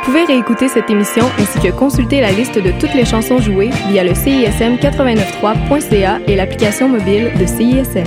pouvez réécouter cette émission ainsi que consulter la liste de toutes les chansons jouées via le CISM893.ca et l'application mobile de CISM.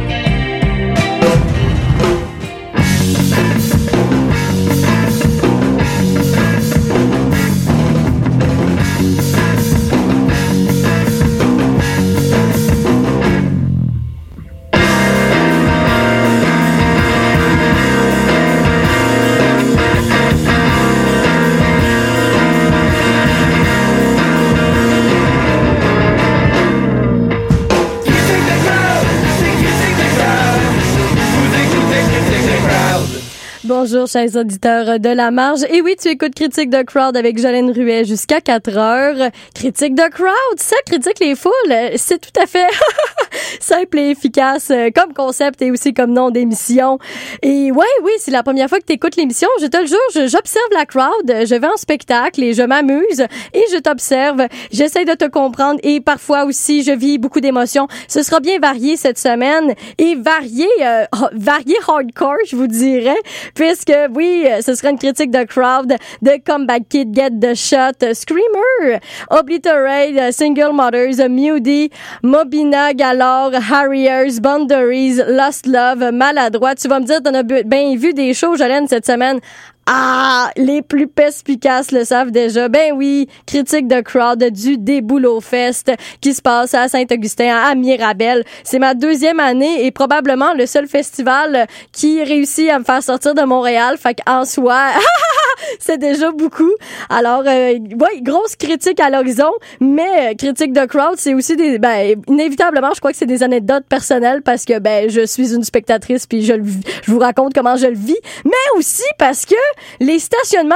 Bonjour, chers auditeurs de La Marge. Et oui, tu écoutes Critique de Crowd avec Jolene Ruet jusqu'à 4 heures. Critique de Crowd, ça critique les foules. C'est tout à fait simple et efficace comme concept et aussi comme nom d'émission. Et oui, c'est la première fois que tu écoutes l'émission. Je te le jure, j'observe la crowd. Je vais en spectacle et je m'amuse et je t'observe. J'essaie de te comprendre et parfois aussi, je vis beaucoup d'émotions. Ce sera bien varié cette semaine et varié hardcore, je vous dirais. Puisque, oui, ce sera une critique de Crowd, de Comeback Kid, Get the Shot, Screamer, Obliterate, Single Mothers, Moody, Mobina, Galore, Harriers, Boundaries, Lost Love, Maladroit. Tu vas me dire, t'en as bien vu des shows, Jolene, cette semaine. Ah, les plus perspicaces le savent déjà. Ben oui, critique de Crowd du Déboulot Fest qui se passe à Saint-Augustin, à Mirabel. C'est ma 2e année et probablement le seul festival qui réussit à me faire sortir de Montréal. Fait qu'en soi, c'est déjà beaucoup. Alors, grosse critique à l'horizon, mais critique de Crowd, c'est aussi inévitablement, je crois que c'est des anecdotes personnelles parce que, je suis une spectatrice puis je vous raconte comment je le vis, mais aussi parce que les stationnements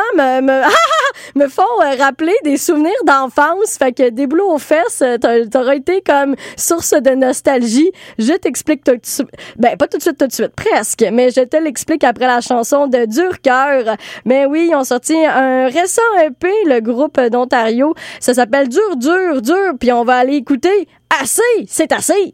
me font rappeler des souvenirs d'enfance. Fait que des boulots aux fesses, t'auras été comme source de nostalgie. Je t'explique tout de suite. Pas tout de suite, presque. Mais je te l'explique après la chanson de Dur Cœur. Mais oui, ils ont sorti un récent EP, le groupe d'Ontario. Ça s'appelle Dur. Puis on va aller écouter Assez, c'est assez.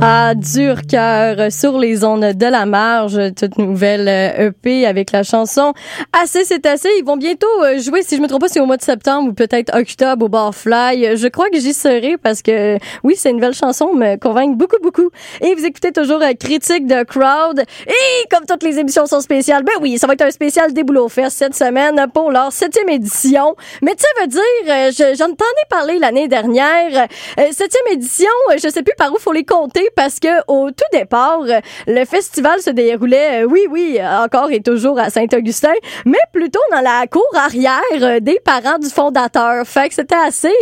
Ah, dur cœur sur les ondes de la marge, toute nouvelle EP avec la chanson Assez c'est assez. Ils vont bientôt jouer, si je me trompe pas, c'est au mois de septembre ou peut-être octobre au Barfly. Je crois que j'y serai parce que oui, c'est une nouvelle chanson, me convainc beaucoup. Et vous écoutez toujours Critique de Crowd. Et comme toutes les émissions sont spéciales, ben oui, ça va être un spécial Déboulot Fest cette semaine pour leur 7e édition. Mais tu sais, veut dire, j'en ai parlé l'année dernière. 7e édition, je sais plus par où faut les compter parce que au tout départ, le festival se déroulait, oui, encore et toujours à Saint-Augustin, mais plutôt dans la cour arrière des parents du fondateur. Fait que c'était assez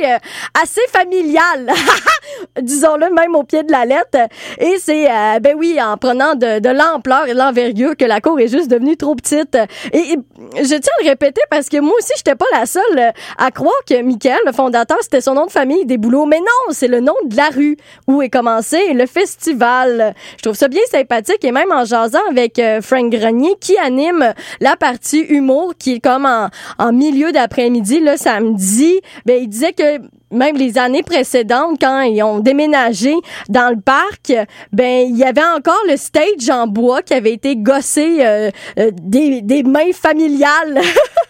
familial, disons-le même au pied de la lettre. Et c'est, ben oui, en prenant de l'ampleur et de l'envergure que la cour est juste devenue trop petite. Et je tiens à le répéter parce que moi aussi, j'étais pas la seule à croire que Michael, le fondateur, c'était son nom de famille, Desbouleaux. Mais non, c'est le nom de la rue où est commencé le festival. Je trouve ça bien sympathique et même en jasant avec Frank Grenier qui anime la partie humour qui est comme en milieu d'après-midi, le samedi, ben il disait que même les années précédentes, quand ils ont déménagé dans le parc, ben il y avait encore le stage en bois qui avait été gossé des mains familiales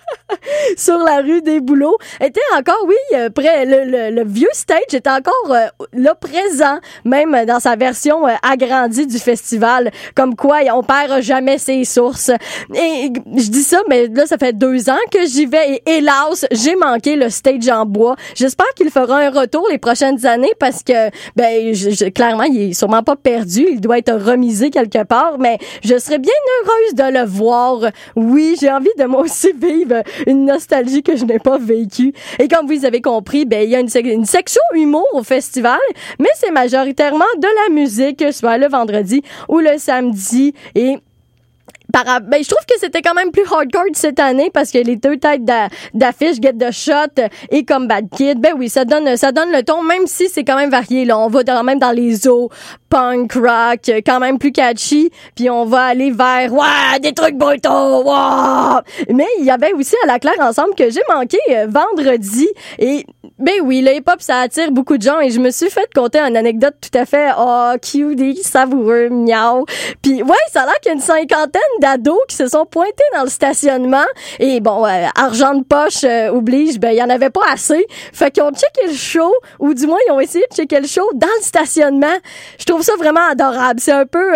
sur la rue des Bouleaux. Était encore, oui, près le vieux stage était encore là présent, même dans sa version agrandie du festival. Comme quoi, on perd jamais ses sources. Et je dis ça, mais là, ça fait 2 ans que j'y vais et hélas, j'ai manqué le stage en bois. J'espère qu'il fera un retour les prochaines années parce que, ben, clairement, il est sûrement pas perdu. Il doit être remisé quelque part, mais je serais bien heureuse de le voir. Oui, j'ai envie de moi aussi vivre une nostalgie que je n'ai pas vécue. Et comme vous avez compris, ben, il y a une section humour au festival, mais c'est majoritairement de la musique, soit le vendredi ou le samedi. Et ben, je trouve que c'était quand même plus hardcore cette année parce que les 2 têtes d'affiche, Get the Shot et Come Bad Kid, ben oui, ça donne le ton, même si c'est quand même varié, là. On va quand même dans les eaux, punk, rock, quand même plus catchy, puis on va aller vers, des trucs brutaux, Mais il y avait aussi à la Claire ensemble que j'ai manqué vendredi et ben oui, le hip-hop, ça attire beaucoup de gens et je me suis fait conter une anecdote tout à fait, cute, savoureux, miaou. Puis ouais, ça a l'air qu'il y a une 50aine d'ados qui se sont pointés dans le stationnement et bon, argent de poche oblige, ben il y en avait pas assez. Fait qu'ils ont checké le show, ou du moins ils ont essayé de checker le show dans le stationnement. Je trouve ça vraiment adorable. C'est un peu,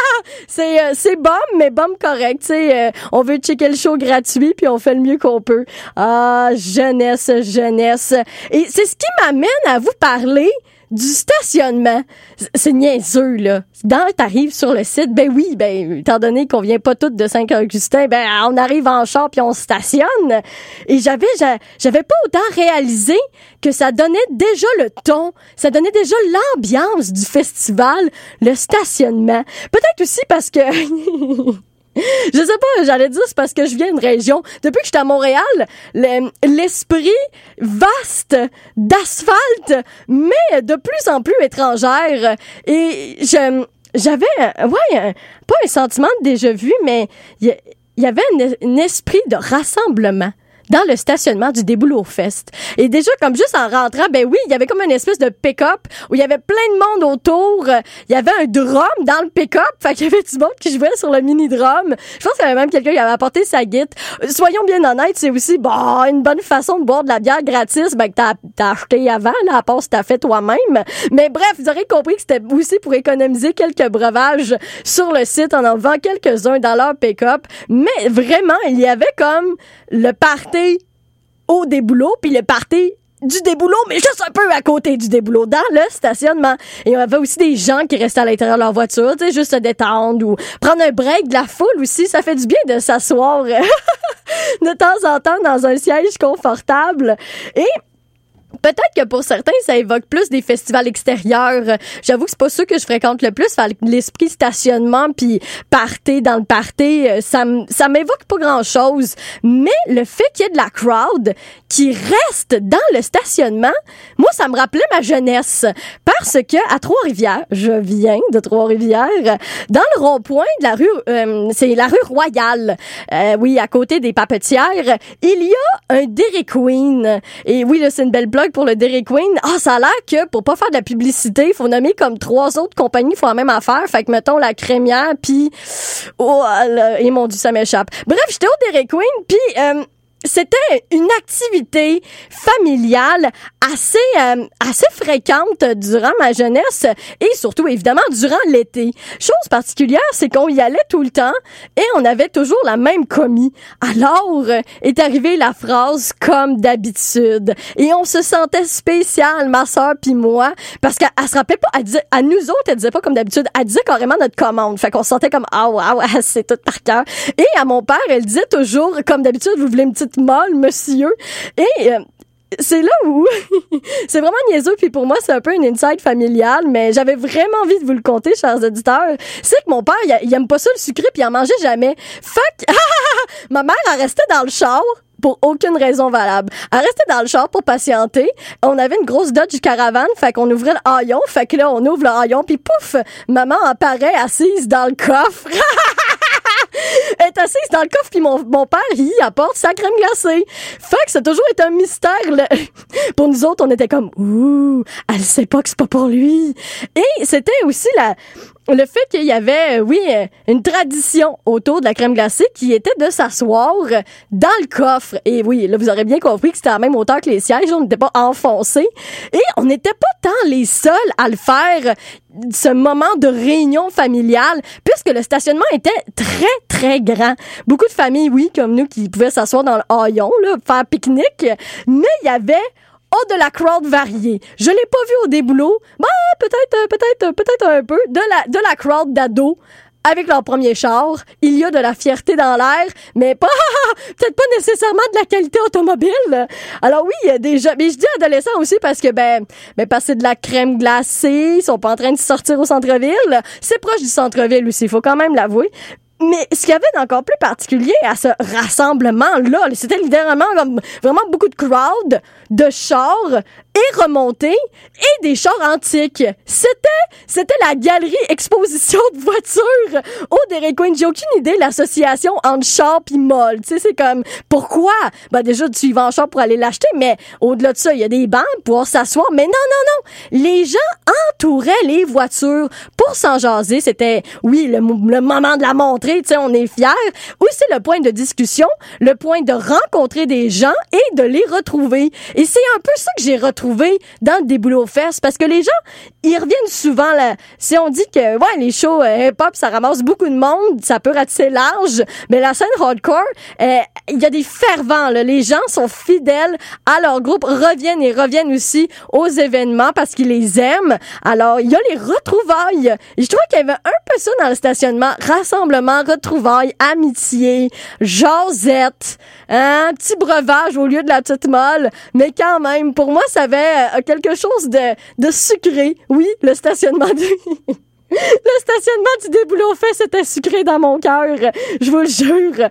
c'est bum, mais bum correct. Tu sais, on veut checker le show gratuit puis on fait le mieux qu'on peut. Ah, jeunesse. Et c'est ce qui m'amène à vous parler du stationnement. C'est niaiseux, là. Quand t'arrives sur le site, ben oui, étant donné qu'on vient pas toutes de Saint-Augustin, ben on arrive en char puis on stationne. Et j'avais pas autant réalisé que ça donnait déjà le ton, ça donnait déjà l'ambiance du festival, le stationnement. Peut-être aussi parce que je sais pas, j'allais dire c'est parce que je viens d'une région. Depuis que j'étais à Montréal, l'esprit vaste d'asphalte, mais de plus en plus étrangère. Et j'avais, pas un sentiment de déjà-vu, mais il y avait un esprit de rassemblement dans le stationnement du Déboulot Fest. Et déjà, comme juste en rentrant, ben oui, il y avait comme une espèce de pick-up où il y avait plein de monde autour. Il y avait un drum dans le pick-up. Fait qu'il y avait du monde qui jouait sur le mini-drum. Je pense qu'il y avait même quelqu'un qui avait apporté sa guitare. Soyons bien honnêtes, c'est aussi, une bonne façon de boire de la bière gratis, que t'as acheté avant, là, à part si t'as fait toi-même. Mais bref, vous aurez compris que c'était aussi pour économiser quelques breuvages sur le site en vendant quelques-uns dans leur pick-up. Mais vraiment, il y avait comme le party au Déboulot, puis le party du Déboulot, mais juste un peu à côté du Déboulot, dans le stationnement. Et il y avait aussi des gens qui restaient à l'intérieur de leur voiture, tu sais, juste se détendre ou prendre un break de la foule aussi. Ça fait du bien de s'asseoir de temps en temps dans un siège confortable. Et peut-être que pour certains, ça évoque plus des festivals extérieurs. J'avoue que c'est pas ça que je fréquente le plus. L'esprit stationnement puis party dans le party, ça m'évoque pas grand-chose. Mais le fait qu'il y ait de la crowd qui reste dans le stationnement, moi, ça me rappelait ma jeunesse. Parce que à Trois-Rivières, je viens de Trois-Rivières, dans le rond-point de la rue, c'est la rue Royale. Oui, à côté des Papetières, il y a un Dairy Queen. Et oui, là, c'est une belle blague pour le Dairy Queen. Ah, ça a l'air que pour pas faire de la publicité, il faut nommer comme 3 autres compagnies qui font la même affaire. Fait que mettons la crémière, puis oh là, et mon Dieu, ça m'échappe. Bref, j'étais au Dairy Queen, puis c'était une activité familiale assez fréquente durant ma jeunesse et surtout, évidemment, durant l'été. Chose particulière, c'est qu'on y allait tout le temps et on avait toujours la même commis. Alors, est arrivée la phrase « comme d'habitude ». Et on se sentait spécial, ma sœur puis moi, parce qu'elle se rappelait pas, elle disait, à nous autres, elle disait pas comme d'habitude, elle disait carrément notre commande. Fait qu'on se sentait comme « ah, wow, c'est tout par cœur ». Et à mon père, elle disait toujours « comme d'habitude, vous voulez une petite molle, monsieur ». Et c'est là où c'est vraiment niaiseux, puis pour moi c'est un peu une inside familiale, mais j'avais vraiment envie de vous le conter, chers auditeurs. C'est que mon père il aime pas ça le sucré, puis il en mangeait jamais. Fait que ma mère elle restait dans le char pour aucune raison valable. Elle restait dans le char pour patienter. On avait une grosse Dodge Caravan, fait qu'on ouvrait le haillon, fait que là on ouvre le haillon, puis pouf, maman apparaît assise dans le coffre. Elle est assise dans le coffre, puis mon père, il apporte sa crème glacée. Fait que ça a toujours été un mystère. Pour nous autres, on était comme, ouh, elle sait pas que c'est pas pour lui. Et c'était aussi le fait qu'il y avait, une tradition autour de la crème glacée qui était de s'asseoir dans le coffre. Et oui, là, vous aurez bien compris que c'était à la même hauteur que les sièges. On n'était pas enfoncés. Et on n'était pas tant les seuls à le faire, ce moment de réunion familiale, puisque le stationnement était très, très grand. Beaucoup de familles, oui, comme nous, qui pouvaient s'asseoir dans le haillon, là, faire pique-nique. Mais il y avait de la crowd variée. Je l'ai pas vu au déboulot. Peut-être un peu de la crowd d'ados avec leur premier char. Il y a de la fierté dans l'air, mais peut-être pas nécessairement de la qualité automobile. Alors oui, il y a des gens, mais je dis adolescents aussi parce que parce que c'est de la crème glacée, ils sont pas en train de sortir au centre-ville. C'est proche du centre-ville aussi, il faut quand même l'avouer. Mais ce qu'il y avait d'encore plus particulier à ce rassemblement-là, c'était littéralement comme vraiment beaucoup de crowd, de chars et remontées et des chars antiques. C'était la galerie exposition de voitures au Dairy Queen. J'ai aucune idée de l'association entre char pis molle. Tu sais, c'est comme, pourquoi? Déjà, tu y vas en char pour aller l'acheter, mais au-delà de ça, il y a des bancs pour pouvoir s'asseoir. Mais non. Les gens entouraient les voitures pour s'en jaser. C'était, oui, le moment de la montrer, tu sais, on est fiers. Aussi le point de discussion, le point de rencontrer des gens et de les retrouver. Et c'est un peu ça que j'ai retrouvé dans le Déboulot Fest, parce que les gens, ils reviennent souvent là. Si on dit que, les shows hip-hop, ça ramasse beaucoup de monde, ça peut ratisser large, mais la scène hardcore, il y a des fervents, là. Les gens sont fidèles à leur groupe, reviennent aussi aux événements parce qu'ils les aiment. Alors, il y a les retrouvailles. Et je trouvais qu'il y avait un peu ça dans le stationnement. Rassemblement, retrouvailles, amitié, jasette, un petit breuvage au lieu de la petite molle. Mais quand même, pour moi, ça avait quelque chose de sucré. Oui, le stationnement du Déboulot Fest était sucré dans mon cœur, je vous le jure.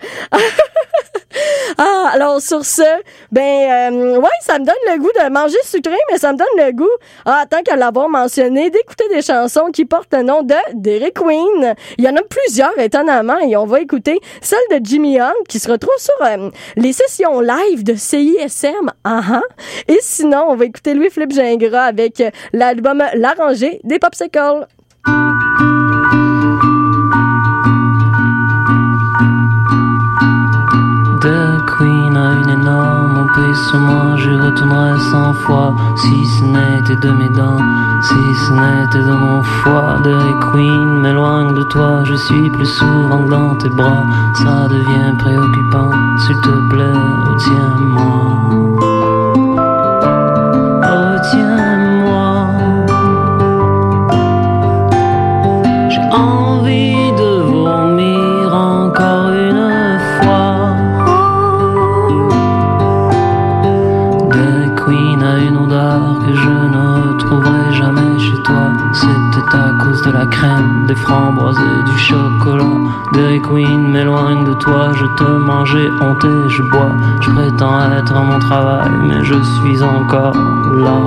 Alors sur ce, ça me donne le goût de manger sucré, mais ça me donne le goût, tant qu'à l'avoir mentionné, d'écouter des chansons qui portent le nom de Dairy Queen. Il y en a plusieurs, étonnamment, et on va écouter celle de Jimmy Hunt qui se retrouve sur les sessions live de CISM. Et sinon, on va écouter Louis-Philippe Gingras avec l'album L'Arrangé des Popsicles. The Queen a une énorme emprise sur moi, j'y retournerai 100 fois, si ce n'était de mes dents, si ce n'était de mon foie. The Queen m'éloigne de toi, je suis plus souvent dans tes bras, ça devient préoccupant, s'il te plaît, retiens-moi. Retiens-moi. J'ai envie de vomir encore une fois. The Queen a une odeur que je ne retrouverai jamais chez toi. C'était à cause de la crème, des framboises et du chocolat. The Queen m'éloigne de toi, je te mangeais honte et je bois. Je prétends être à mon travail, mais je suis encore là.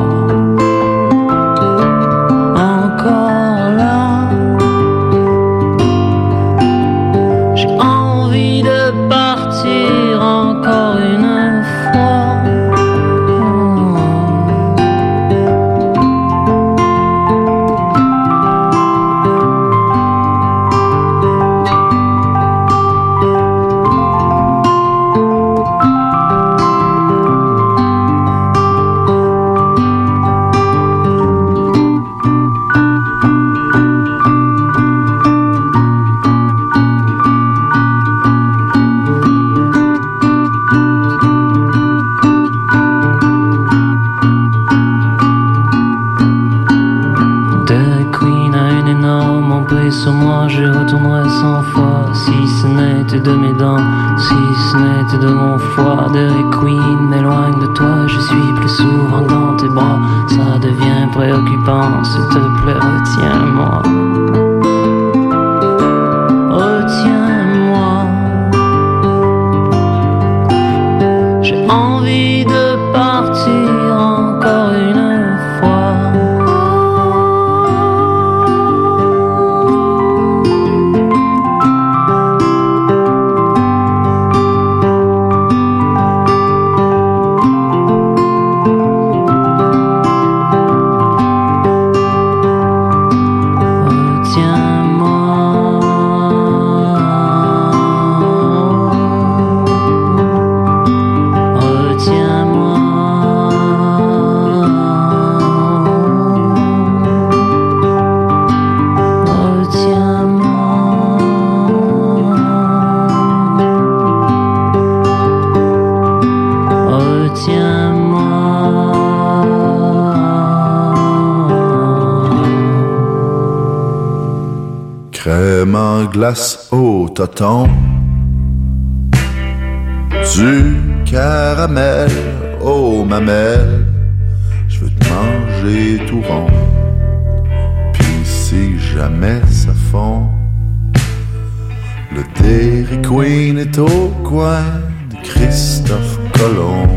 Encore là. J'ai envie de partir encore une fois. énorme en prie sur moi, j'y retournerai 100 fois. Si ce n'était de mes dents, si ce n'était de mon foie. Dairy Queen m'éloigne de toi, je suis plus souvent dans tes bras. Ça devient préoccupant, s'il te plaît, retiens-moi. Retiens-moi. J'ai envie de partir encore une fois. Crème en glace au toton, du caramel aux mamelles, je veux te manger tout rond. Pis si jamais ça fond, le Dairy Queen est au coin de Christophe Colomb.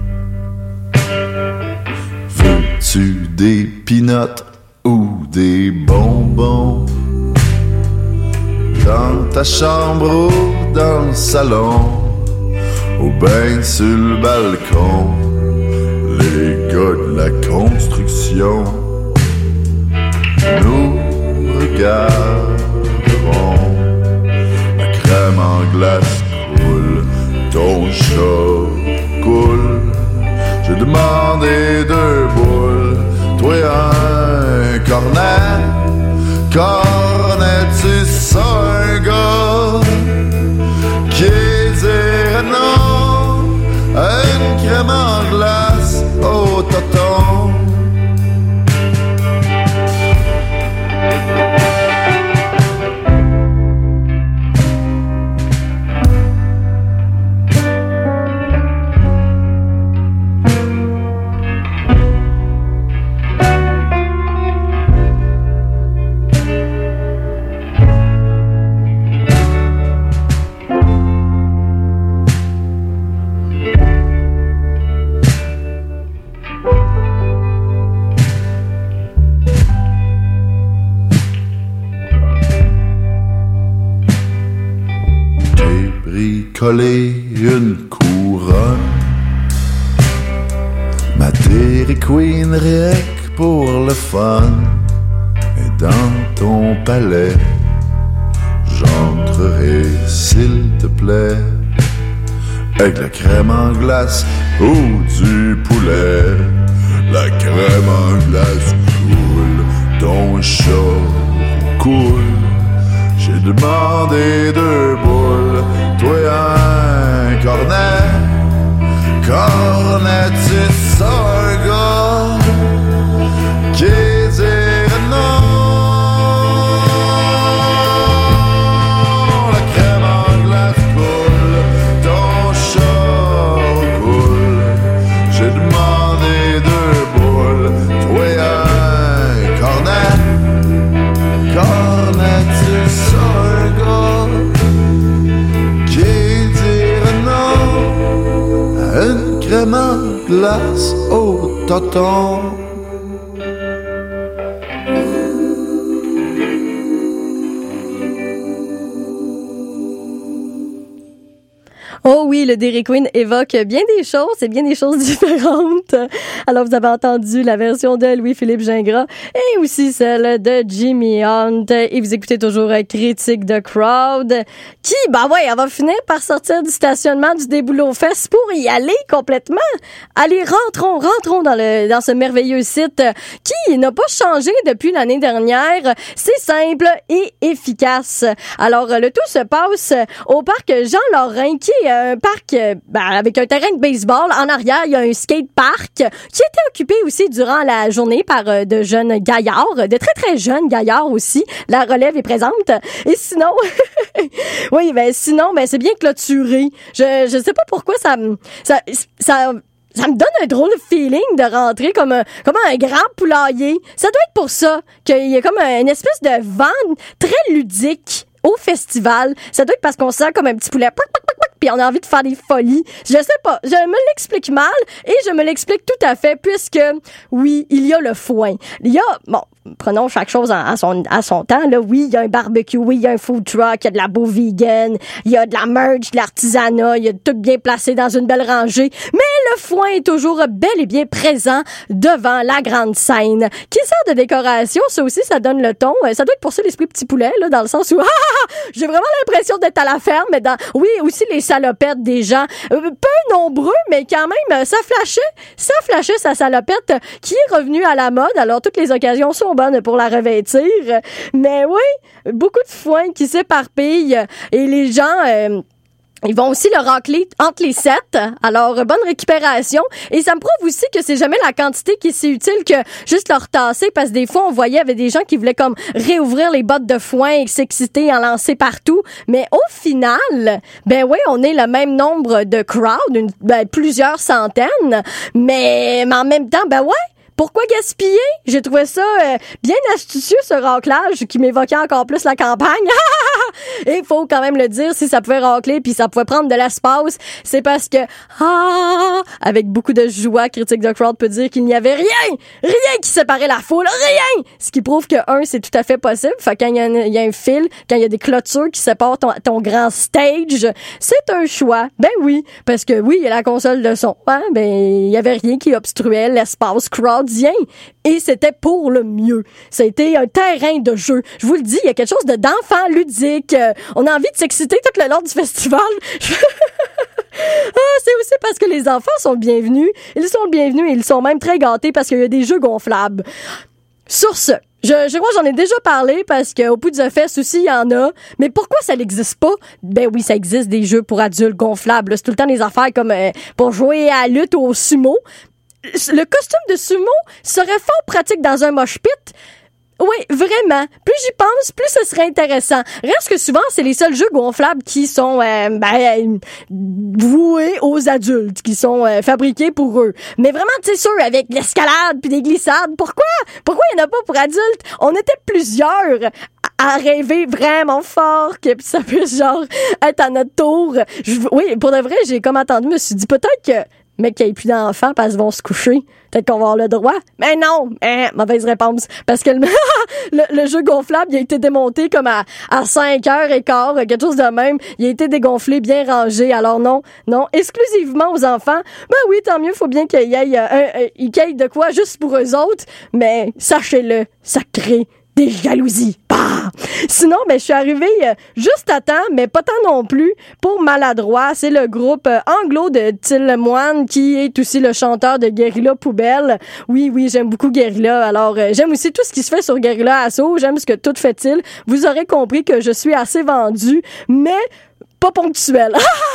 Veux-tu des peanuts ou des bonbons? Dans ta chambre ou dans le salon, ou ben sur le balcon, les gars de la construction nous regarderont. La crème en glace coule, ton chat coule. J'ai demandé 2 boules, toi un cornet. Connais-tu ça, un gars qui dirait non à une crème en glace au toton? Coller une couronne, ma Dairy Queen rec pour le fun. Et dans ton palais, j'entrerai s'il te plaît, avec la crème en glace ou du poulet. La crème en glace coule, ton chat coule. J'ai demandé 2 boules, toi un cornet. Connais-tu ça, un gars qui dirait non? La crème en glace coule, ton chat coule. J'ai demandé 2 boules, toi un cornet. Connais-tu ça, un gars qui dirait non à une crème en glace au toton? Oh oui, le Dairy Queen évoque bien des choses et bien des choses différentes. Alors, vous avez entendu la version de Louis-Philippe Gingras et aussi celle de Jimmy Hunt. Et vous écoutez toujours Critique de Crowd qui, elle va finir par sortir du stationnement du Déboulot Fest pour y aller complètement. Allez, rentrons dans ce merveilleux site qui n'a pas changé depuis l'année dernière. C'est simple et efficace. Alors, le tout se passe au parc Jean-Lorrain qui est un parc avec un terrain de baseball. En arrière, il y a un skate park qui était occupé aussi durant la journée par de jeunes gaillards, de très très jeunes gaillards aussi. La relève est présente. Et sinon, sinon, c'est bien clôturé. Je sais pas pourquoi ça me donne un drôle de feeling de rentrer comme un grand poulailler. Ça doit être pour ça qu'il y a comme une espèce de vent très ludique au festival. Ça doit être parce qu'on sent comme un petit poulet puis on a envie de faire des folies. Je sais pas. Je me l'explique mal et je me l'explique tout à fait puisque, oui, il y a le foin. Il y a, prenons chaque chose à son temps, là. Oui, il y a un barbecue, oui, il y a un food truck, il y a de la bouffe vegan, il y a de la merch, de l'artisanat, il y a tout bien placé dans une belle rangée. Mais le foin est toujours bel et bien présent devant la grande scène. Qui sert de décoration, ça aussi, ça donne le ton. Ça doit être pour ça l'esprit petit poulet, là, dans le sens où, j'ai vraiment l'impression d'être à la ferme, mais oui, aussi les salopettes des gens. Peu nombreux, mais quand même, ça flashait sa salopette qui est revenue à la mode. Alors, toutes les occasions sont bonnes pour la revêtir. Mais oui, beaucoup de foin qui s'éparpillent et les gens... ils vont aussi le racler entre les 7. Alors, bonne récupération. Et ça me prouve aussi que c'est jamais la quantité qui est si utile que juste leur tasser, parce que des fois, on voyait, il y avait des gens qui voulaient comme réouvrir les bottes de foin et s'exciter, en lancer partout. Mais au final, on est le même nombre de crowd, plusieurs centaines. Mais en même temps, pourquoi gaspiller? J'ai trouvé ça bien astucieux, ce raclage, qui m'évoquait encore plus la campagne. Et il faut quand même le dire, si ça pouvait racler puis ça pouvait prendre de l'espace, c'est parce que, avec beaucoup de joie, Critique de Crowd peut dire qu'il n'y avait rien qui séparait la foule, rien! Ce qui prouve que, c'est tout à fait possible. Fait quand il y a un fil, quand il y a des clôtures qui séparent ton grand stage, c'est un choix. Ben oui, parce que oui, il y a la console de son. Il y avait rien qui obstruait l'espace crowd. Et c'était pour le mieux. Ça a été un terrain de jeu. Je vous le dis, il y a quelque chose d'enfant ludique. On a envie de s'exciter tout le long du festival. C'est aussi parce que les enfants sont bienvenus. Ils sont bienvenus et ils sont même très gâtés parce qu'il y a des jeux gonflables. Sur ce, je crois que j'en ai déjà parlé parce qu'au Poudre Fest aussi, il y en a. Mais pourquoi ça n'existe pas? Ben oui, ça existe des jeux pour adultes gonflables. C'est tout le temps des affaires comme pour jouer à la lutte au sumo. Le costume de sumo serait fort pratique dans un mosh pit. Oui, vraiment. Plus j'y pense, plus ce serait intéressant. Reste que souvent, c'est les seuls jeux gonflables qui sont voués aux adultes, qui sont fabriqués pour eux. Mais vraiment, tu sais, sûr, avec l'escalade puis des glissades, pourquoi il n'y en a pas pour adultes? On était plusieurs à rêver vraiment fort que ça puisse genre être à notre tour. Oui, pour de vrai, j'ai comme attendu, je me suis dit peut-être que mec qui a plus d'enfants parce qu'ils vont se coucher. Peut-être qu'on va avoir le droit. Mais non! Mauvaise réponse. Parce que le jeu gonflable, il a été démonté comme à 5h15, quelque chose de même. Il a été dégonflé, bien rangé. Alors non, exclusivement aux enfants. Ben oui, tant mieux, faut bien qu'il y ait ils caillent de quoi juste pour eux autres. Mais sachez-le, ça crée des jalousies. Bah! Sinon, je suis arrivée juste à temps, mais pas tant non plus, pour Maladroit. C'est le groupe anglo de Till Moine qui est aussi le chanteur de Guérilla Poubelle. Oui, j'aime beaucoup Guérilla. Alors, j'aime aussi tout ce qui se fait sur Guérilla Assaut. J'aime ce que tout fait-il. Vous aurez compris que je suis assez vendue, mais pas ponctuelle.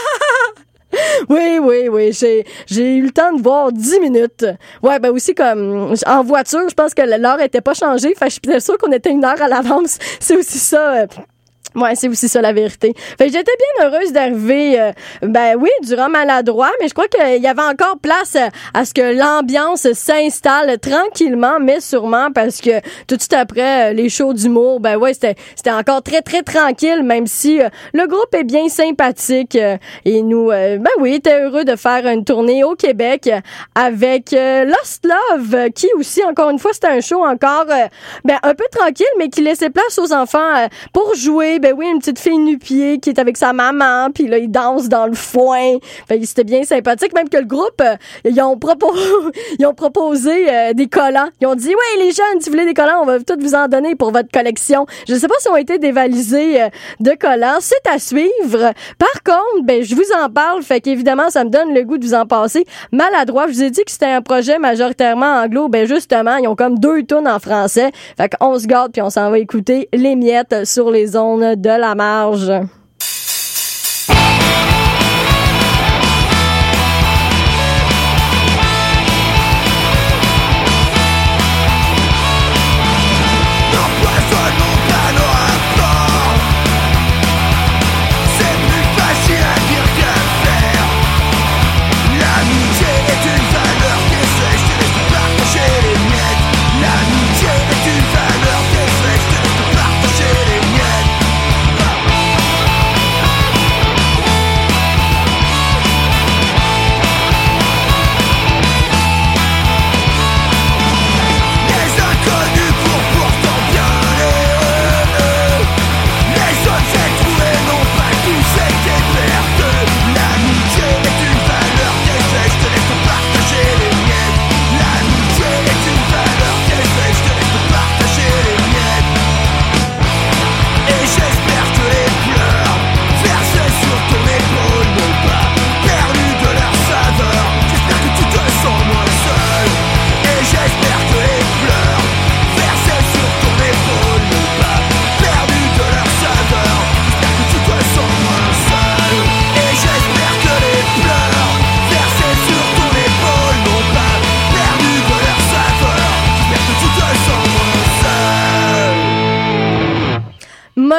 Oui, j'ai eu le temps de voir 10 minutes. Ouais, aussi comme en voiture, je pense que l'heure était pas changée, fait que je suis sûre qu'on était 1 heure à l'avance. C'est aussi ça. C'est aussi ça la vérité. Fait que j'étais bien heureuse d'arriver, durant Maladroit, mais je crois qu'il y avait encore place à ce que l'ambiance s'installe tranquillement, mais sûrement parce que tout de suite après les shows d'humour, c'était encore très très tranquille, même si le groupe est bien sympathique et nous, était heureux de faire une tournée au Québec avec Lost Love, qui aussi encore une fois c'était un show encore un peu tranquille, mais qui laissait place aux enfants pour jouer. Une petite fille nu-pied qui est avec sa maman, puis là, ils dansent dans le foin. Fait que c'était bien sympathique. Même que le groupe, ils ont proposé des collants. Ils ont dit, ouais, les jeunes, si vous voulez des collants, on va tous vous en donner pour votre collection. Je sais pas si ont été dévalisés de collants. C'est à suivre. Par contre, je vous en parle. Fait qu'évidemment, ça me donne le goût de vous en passer. Maladroit, je vous ai dit que c'était un projet majoritairement anglo. Justement, ils ont comme 2 tunes en français. Fait qu'on se garde puis on s'en va écouter les miettes sur les ondes de la marge.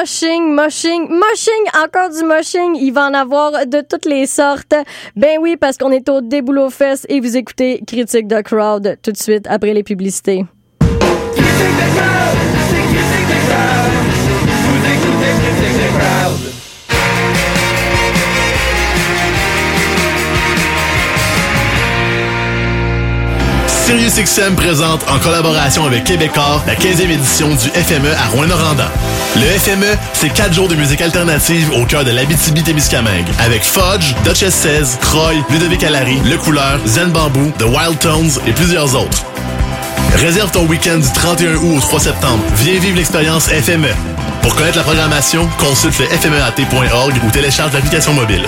moshing, encore du moshing. Il va en avoir de toutes les sortes. Ben oui, parce qu'on est au Déboulot Fest et vous écoutez Critique the Crowd tout de suite après les publicités. SiriusXM présente en collaboration avec Québecor la 15e édition du FME à Rouyn-Noranda. Le FME, c'est 4 jours de musique alternative au cœur de l'Abitibi-Témiscamingue avec Fudge, Duchess 16, Croy, Ludovic Allary, Le Couleur, Zen Bamboo, The Wild Tones et plusieurs autres. Réserve ton week-end du 31 août au 3 septembre. Viens vivre l'expérience FME. Pour connaître la programmation, consulte le fmeat.org ou télécharge l'application mobile.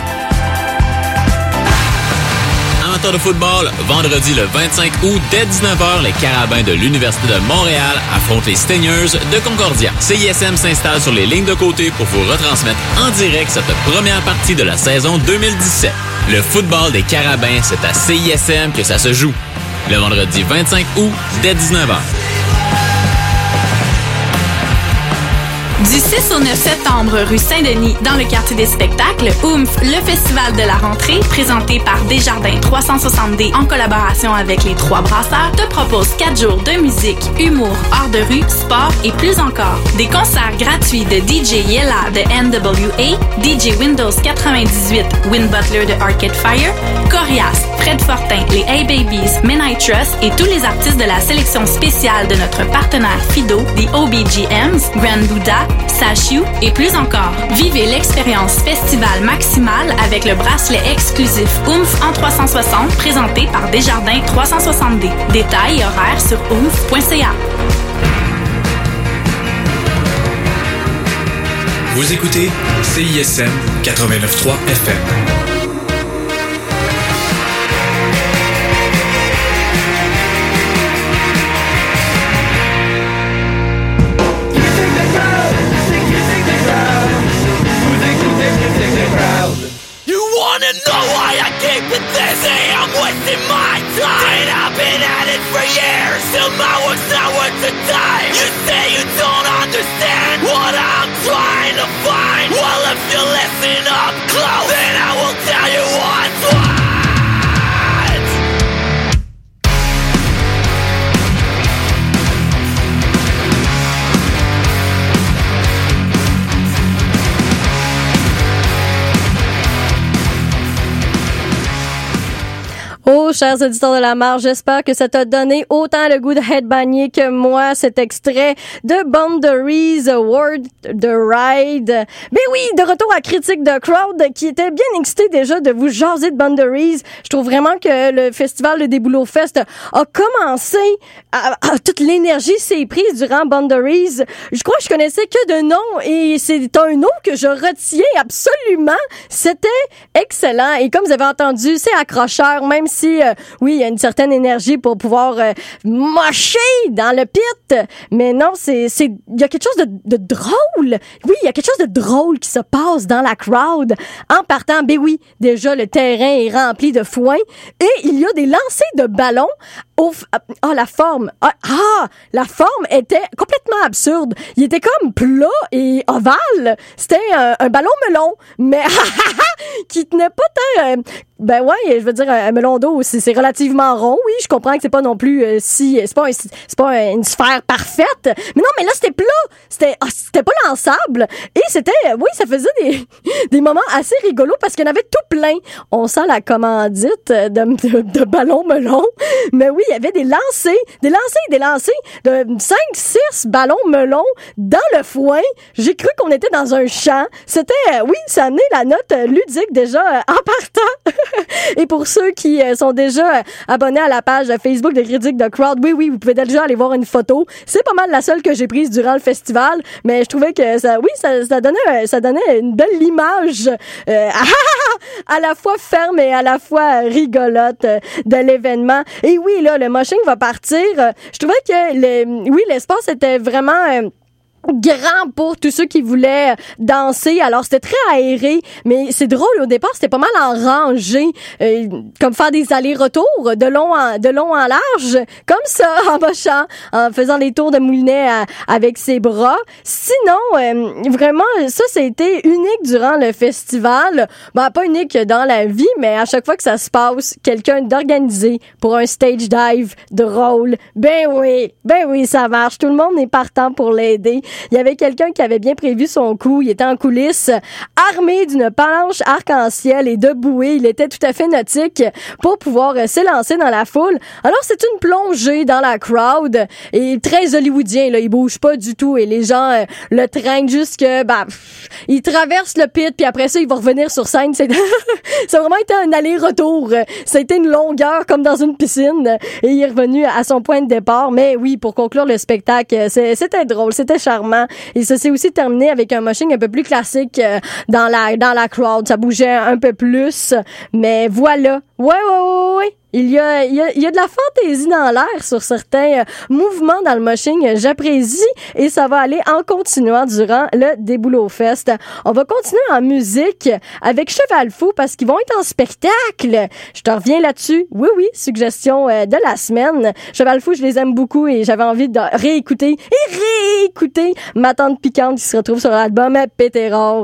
Amateurs de football, vendredi le 25 août dès 19h, les Carabins de l'Université de Montréal affrontent les Stingers de Concordia. CISM s'installe sur les lignes de côté pour vous retransmettre en direct cette première partie de la saison 2017. Le football des Carabins, c'est à CISM que ça se joue. Le vendredi 25 août dès 19h. Du 6 au 9 septembre, rue Saint-Denis, dans le quartier des spectacles, OOMF, le festival de la rentrée, présenté par Desjardins 360D en collaboration avec les Trois Brasseurs, te propose 4 jours de musique, humour, art de rue, sport et plus encore. Des concerts gratuits de DJ Yella de NWA, DJ Windows 98, Win Butler de Arcade Fire, Corias, Fred Fortin, les A-Babies, Men I Trust et tous les artistes de la sélection spéciale de notre partenaire Fido, The OBGMs, Grand Buddha, Sashu et plus encore. Vivez l'expérience festival maximale avec le bracelet exclusif OOMF en 360 présenté par Desjardins 360D. Détails et horaires sur oomf.ca. Vous écoutez CISM 89.3 FM. Know why I keep it this? Say I'm wasting my time. And I've been at it for years. Still my work's not worth the time. You say you don't understand what I'm trying to find. Well, if you listen up close, then I will tell you what's what. Oh, chers auditeurs de la marge, j'espère que ça t'a donné autant le goût de headbanger que moi, cet extrait de Boundaries, World the Ride. Ben oui, de retour à Critique the Crowd, qui était bien excité déjà de vous jaser de Boundaries. Je trouve vraiment que le festival de Déboulot Fest a commencé toute l'énergie s'est prise durant Boundaries. Je crois que je connaissais que de nom et c'est un nom que je retiens absolument. C'était excellent et comme vous avez entendu, c'est accrocheur, même si oui, il y a une certaine énergie pour pouvoir mocher dans le pit, mais non, il y a quelque chose de drôle. Oui, il y a quelque chose de drôle qui se passe dans la crowd. En partant, ben oui, déjà le terrain est rempli de foin et il y a des lancers de ballons. La forme était complètement absurde. Il était comme plat et ovale. C'était un ballon melon, mais qui tenait pas tant... ben ouais, je veux dire, un melon d'eau, c'est relativement rond. Oui, je comprends que c'est pas non plus c'est pas une sphère parfaite. Mais non, mais là, c'était plat. C'était pas lançable. Et c'était, oui, ça faisait des moments assez rigolos parce qu'il y en avait tout plein. On sent la commandite de ballons melon. Mais oui, il y avait des lancers de 5-6 ballons melons dans le foin. J'ai cru qu'on était dans un champ. C'était, oui, ça amenait la note ludique déjà en partant. Et pour ceux qui sont déjà abonnés à la page Facebook de Critique the Crowd, oui, vous pouvez déjà aller voir une photo. C'est pas mal la seule que j'ai prise durant le festival, mais je trouvais que ça donnait une belle image à la fois ferme et à la fois rigolote de l'événement. Et oui, là, le moshing va partir. Je trouvais que l'espace était vraiment grand pour tous ceux qui voulaient danser. Alors, c'était très aéré, mais c'est drôle, au départ, c'était pas mal en rangée, comme faire des allers-retours de long en large, comme ça, en marchant, en faisant des tours de moulinet avec ses bras. Sinon, vraiment, ça a été unique durant le festival. Ben, pas unique dans la vie, mais à chaque fois que ça se passe, quelqu'un d'organisé pour un stage dive drôle. Ben oui, ça marche. Tout le monde est partant pour l'aider. Il y avait quelqu'un qui avait bien prévu son coup. Il était en coulisses, armé d'une planche arc-en-ciel et de bouées. Il était tout à fait nautique pour pouvoir s'élancer dans la foule. Alors, c'est une plongée dans la crowd et très hollywoodien, là. Il bouge pas du tout et les gens le traînent jusque, il traverse le pit puis après ça, il va revenir sur scène. Ça a vraiment été un aller-retour. Ça a été une longueur comme dans une piscine et il est revenu à son point de départ. Mais oui, pour conclure le spectacle, c'était drôle, c'était charmant. Et ça s'est aussi terminé avec un moshing un peu plus classique dans la crowd. Ça bougeait un peu plus. Mais voilà. Ouais. Il y a de la fantaisie dans l'air sur certains mouvements dans le moshing. J'apprécie et ça va aller en continuant durant le Déboulot Fest. On va continuer en musique avec Cheval Fou parce qu'ils vont être en spectacle. Je te reviens là-dessus. Oui, suggestion de la semaine. Cheval Fou, je les aime beaucoup et j'avais envie de réécouter Ma Tante Piquante qui se retrouve sur l'album Pétérard.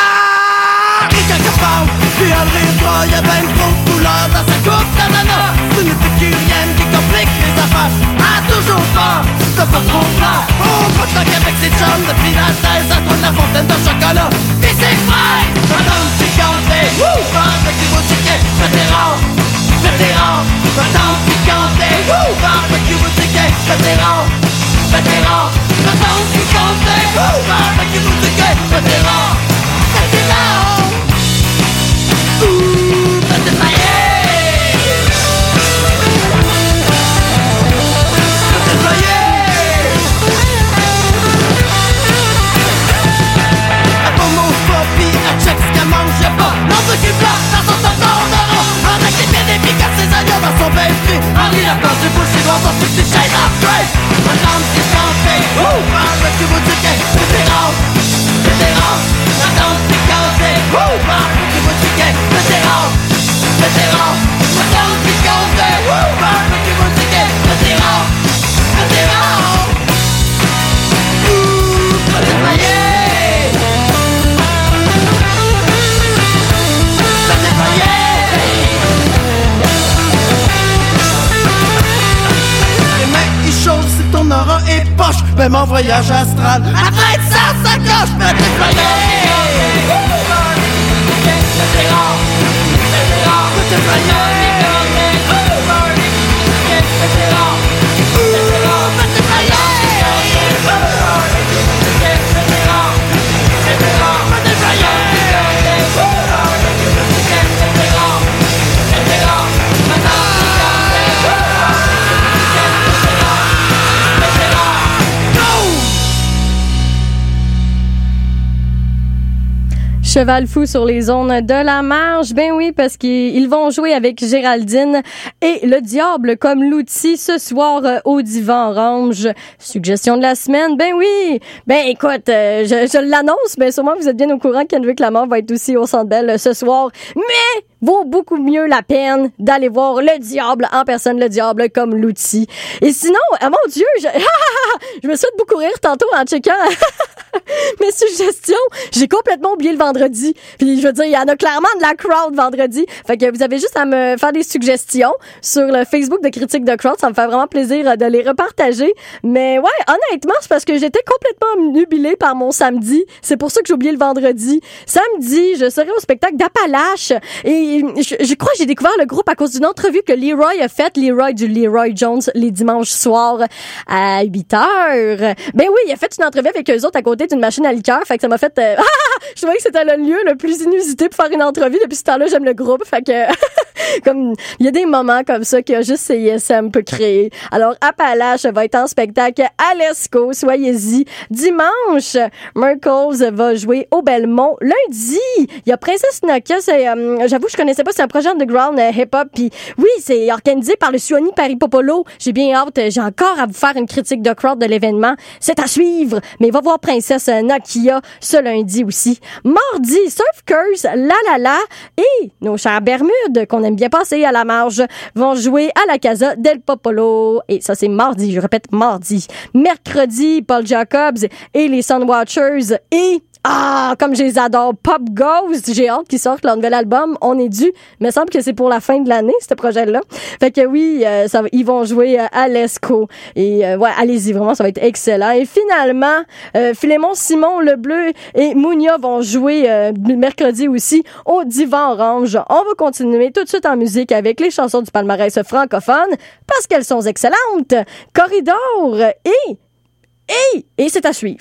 Puis un rire, y'a ben trop de couleurs dans sa coupe d'ananas. C'est une épicurienne qui complique les affaires. A toujours peur, c'est pas trop peur. On va toquer avec ses chums depuis la thèse à toi de la fontaine de chocolat. Et c'est frais, ma tante piquante, avec du beau ticket, vétéran, ma tante piquante, avec du beau ticket, vétéran, ma tante piquante, avec du beau ticket, vétéran. Henri la place du boucher doit sortir ses chaînes à trace. Ma tante qui campée, avec du bout du quai, vétéran. Ma tante qui campée, avec du bout du quai, vétéran. Ma tante qui campée, avec du bout du quai, vétéran. Pas défaillé. Ton aura est poche, même en voyage astral. Arrête ça, ça coche, mais t'es Cheval Fou sur les ondes de la marge. Ben oui, parce qu'ils vont jouer avec Géraldine et le diable comme l'outil ce soir au Divan Orange. Suggestion de la semaine, ben oui. Ben écoute, je l'annonce, mais sûrement vous êtes bien au courant qu'Hendrick Lamar va être aussi au Centre Bell ce soir. Mais vaut beaucoup mieux la peine d'aller voir le diable en personne, le diable comme l'outil. Et sinon, mon Dieu, je me souhaite beaucoup rire tantôt en checkant mes suggestions. J'ai complètement oublié le vendredi. Puis je veux dire, il y en a clairement de la crowd vendredi. Fait que vous avez juste à me faire des suggestions sur le Facebook de Critique de Crowd. Ça me fait vraiment plaisir de les repartager. Mais ouais, honnêtement, c'est parce que j'étais complètement obnubilée par mon samedi. C'est pour ça que j'ai oublié le vendredi. Samedi, je serai au spectacle d'Appalache. Et je crois que j'ai découvert le groupe à cause d'une entrevue que Leroy a faite. Leroy du Leroy Jones les dimanches soirs à 8h. Ben oui, il a fait une entrevue avec eux autres à côté d'une machine à liqueur. Fait que ça m'a fait... je trouvais que c'était le lieu le plus inusité pour faire une entrevue. Depuis ce temps-là, j'aime le groupe. Fait que Comme il y a des moments comme ça que juste CISM peut créer. Alors Appalache va être en spectacle à l'ESCO, soyez-y. Dimanche, Merkles va jouer au Belmont. Lundi, il y a Princesse Nokia, j'avoue je connaissais pas, c'est un projet underground hip-hop, puis oui, c'est organisé par le Suoni Paris Popolo. J'ai bien hâte, j'ai encore à vous faire une critique de crowd de l'événement. C'est à suivre, mais va voir Princesse Nokia ce lundi aussi. Mardi, Surf Curse, La et nos chers Bermudes qu'on aime bien passer à la marge vont jouer à la Casa del Popolo. Et ça, c'est mardi. Je répète, mardi. Mercredi, Paul Jacobs et les Sunwatchers et comme je les adore, Pop Ghost, j'ai hâte qu'ils sortent leur nouvel album. On est dû. Il me semble que c'est pour la fin de l'année, ce projet-là. Fait que oui, ils vont jouer à l'ESCO. Et ouais, allez-y, vraiment, ça va être excellent. Et finalement, Philémon Simon, Le Bleu et Mounia vont jouer mercredi aussi au Divan Orange. On va continuer tout de suite en musique avec les chansons du palmarès francophone parce qu'elles sont excellentes. Corridor et c'est à suivre.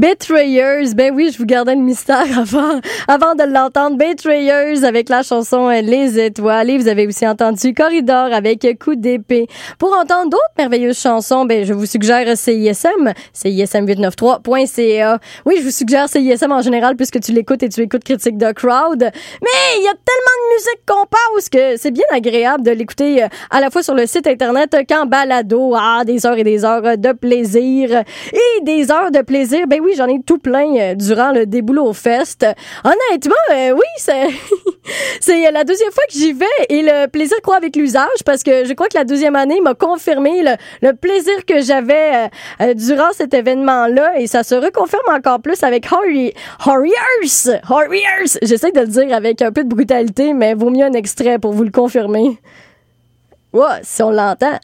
Betrayers. Ben oui, je vous gardais le mystère avant de l'entendre. Betrayers avec la chanson Les Étoiles. Et vous avez aussi entendu Corridor avec Coup d'épée. Pour entendre d'autres merveilleuses chansons, ben je vous suggère CISM 893.ca. Oui, je vous suggère CISM en général puisque tu l'écoutes et tu écoutes Critique de Crowd. Mais il y a tellement de musique qu'on passe que c'est bien agréable de l'écouter à la fois sur le site internet qu'en balado. Des heures et des heures de plaisir. Et des heures de plaisir, ben oui, j'en ai tout plein durant le Déboulot Fest. Honnêtement, oui, c'est la deuxième fois que j'y vais et le plaisir croît avec l'usage parce que je crois que la deuxième année m'a confirmé le plaisir que j'avais durant cet événement-là et ça se reconfirme encore plus avec Harriers. J'essaie de le dire avec un peu de brutalité, mais vaut mieux un extrait pour vous le confirmer. Ouais, si on l'entend.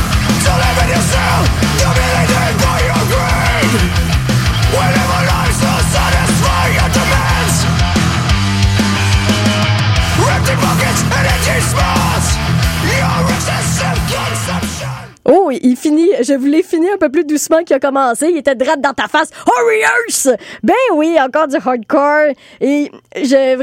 Oh, il finit, je voulais finir un peu plus doucement qu'il a commencé. Il était droit dans ta face. Warriors! Ben oui, encore du hardcore. Et les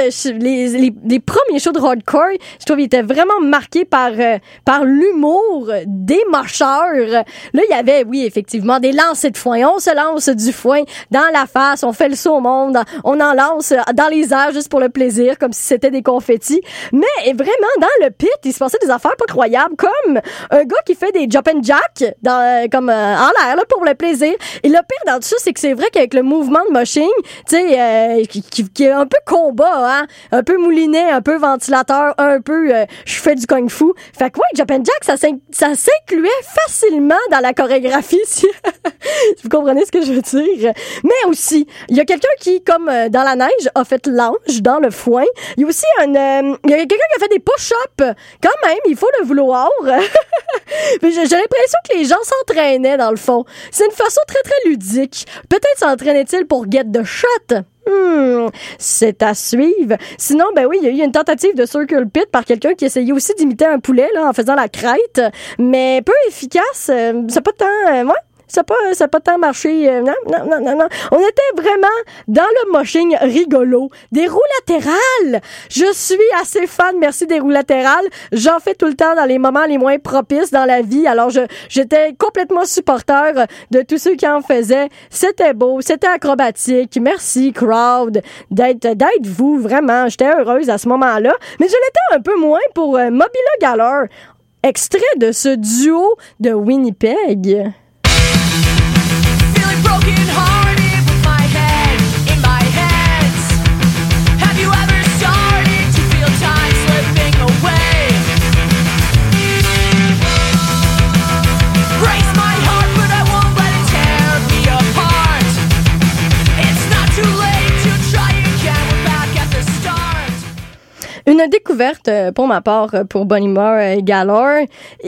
premiers shows de hardcore, je trouve qu'ils étaient vraiment marqués par l'humour des marcheurs. Là, il y avait, oui, effectivement, des lancers de foin. On se lance du foin dans la face, on fait le saut au monde, on en lance dans les airs juste pour le plaisir, comme si c'était des confettis. Mais vraiment, dans le pit, il se passait des affaires pas croyables, comme un gars qui fait des jump and jack en l'air là, pour le plaisir. Et le pire dans tout ça, c'est que c'est vrai qu'avec le mouvement de moshing, tu sais, qui est un peu combat, hein, un peu moulinet, un peu ventilateur, un peu je fais du kung fu. Fait que ouais, jump and jack, ça s'incluait facilement dans la chorégraphie. Si vous comprenez ce que je veux dire. Mais aussi, il y a quelqu'un qui, comme dans la neige, a fait l'ange dans le foin. Il y a aussi il y a quelqu'un qui a fait des push-ups. Quand même, il faut le vouloir. Mais j'ai l'impression que les gens s'entraînaient, dans le fond. C'est une façon très, très ludique. Peut-être s'entraînaient-ils pour get the shot. C'est à suivre. Sinon, ben oui, il y a eu une tentative de circle pit par quelqu'un qui essayait aussi d'imiter un poulet là, en faisant la crête. Mais peu efficace. C'est pas tant... Ça n'a pas tant marché. Non. On était vraiment dans le moshing rigolo. Des roues latérales. Je suis assez fan, merci, des roues latérales. J'en fais tout le temps dans les moments les moins propices dans la vie. Alors, j'étais complètement supporter de tous ceux qui en faisaient. C'était beau, c'était acrobatique. Merci, crowd, d'être vous, vraiment. J'étais heureuse à ce moment-là. Mais je l'étais un peu moins pour Mobila Galler. Extrait de ce duo de Winnipeg. Broken hearted with my head in my hands. Have you ever started to feel time slipping away? Breaks my heart, but I won't let it tear me apart. It's not too late to try again. We're back at the start. Une découverte pour ma part pour Bonnie Moore Galler.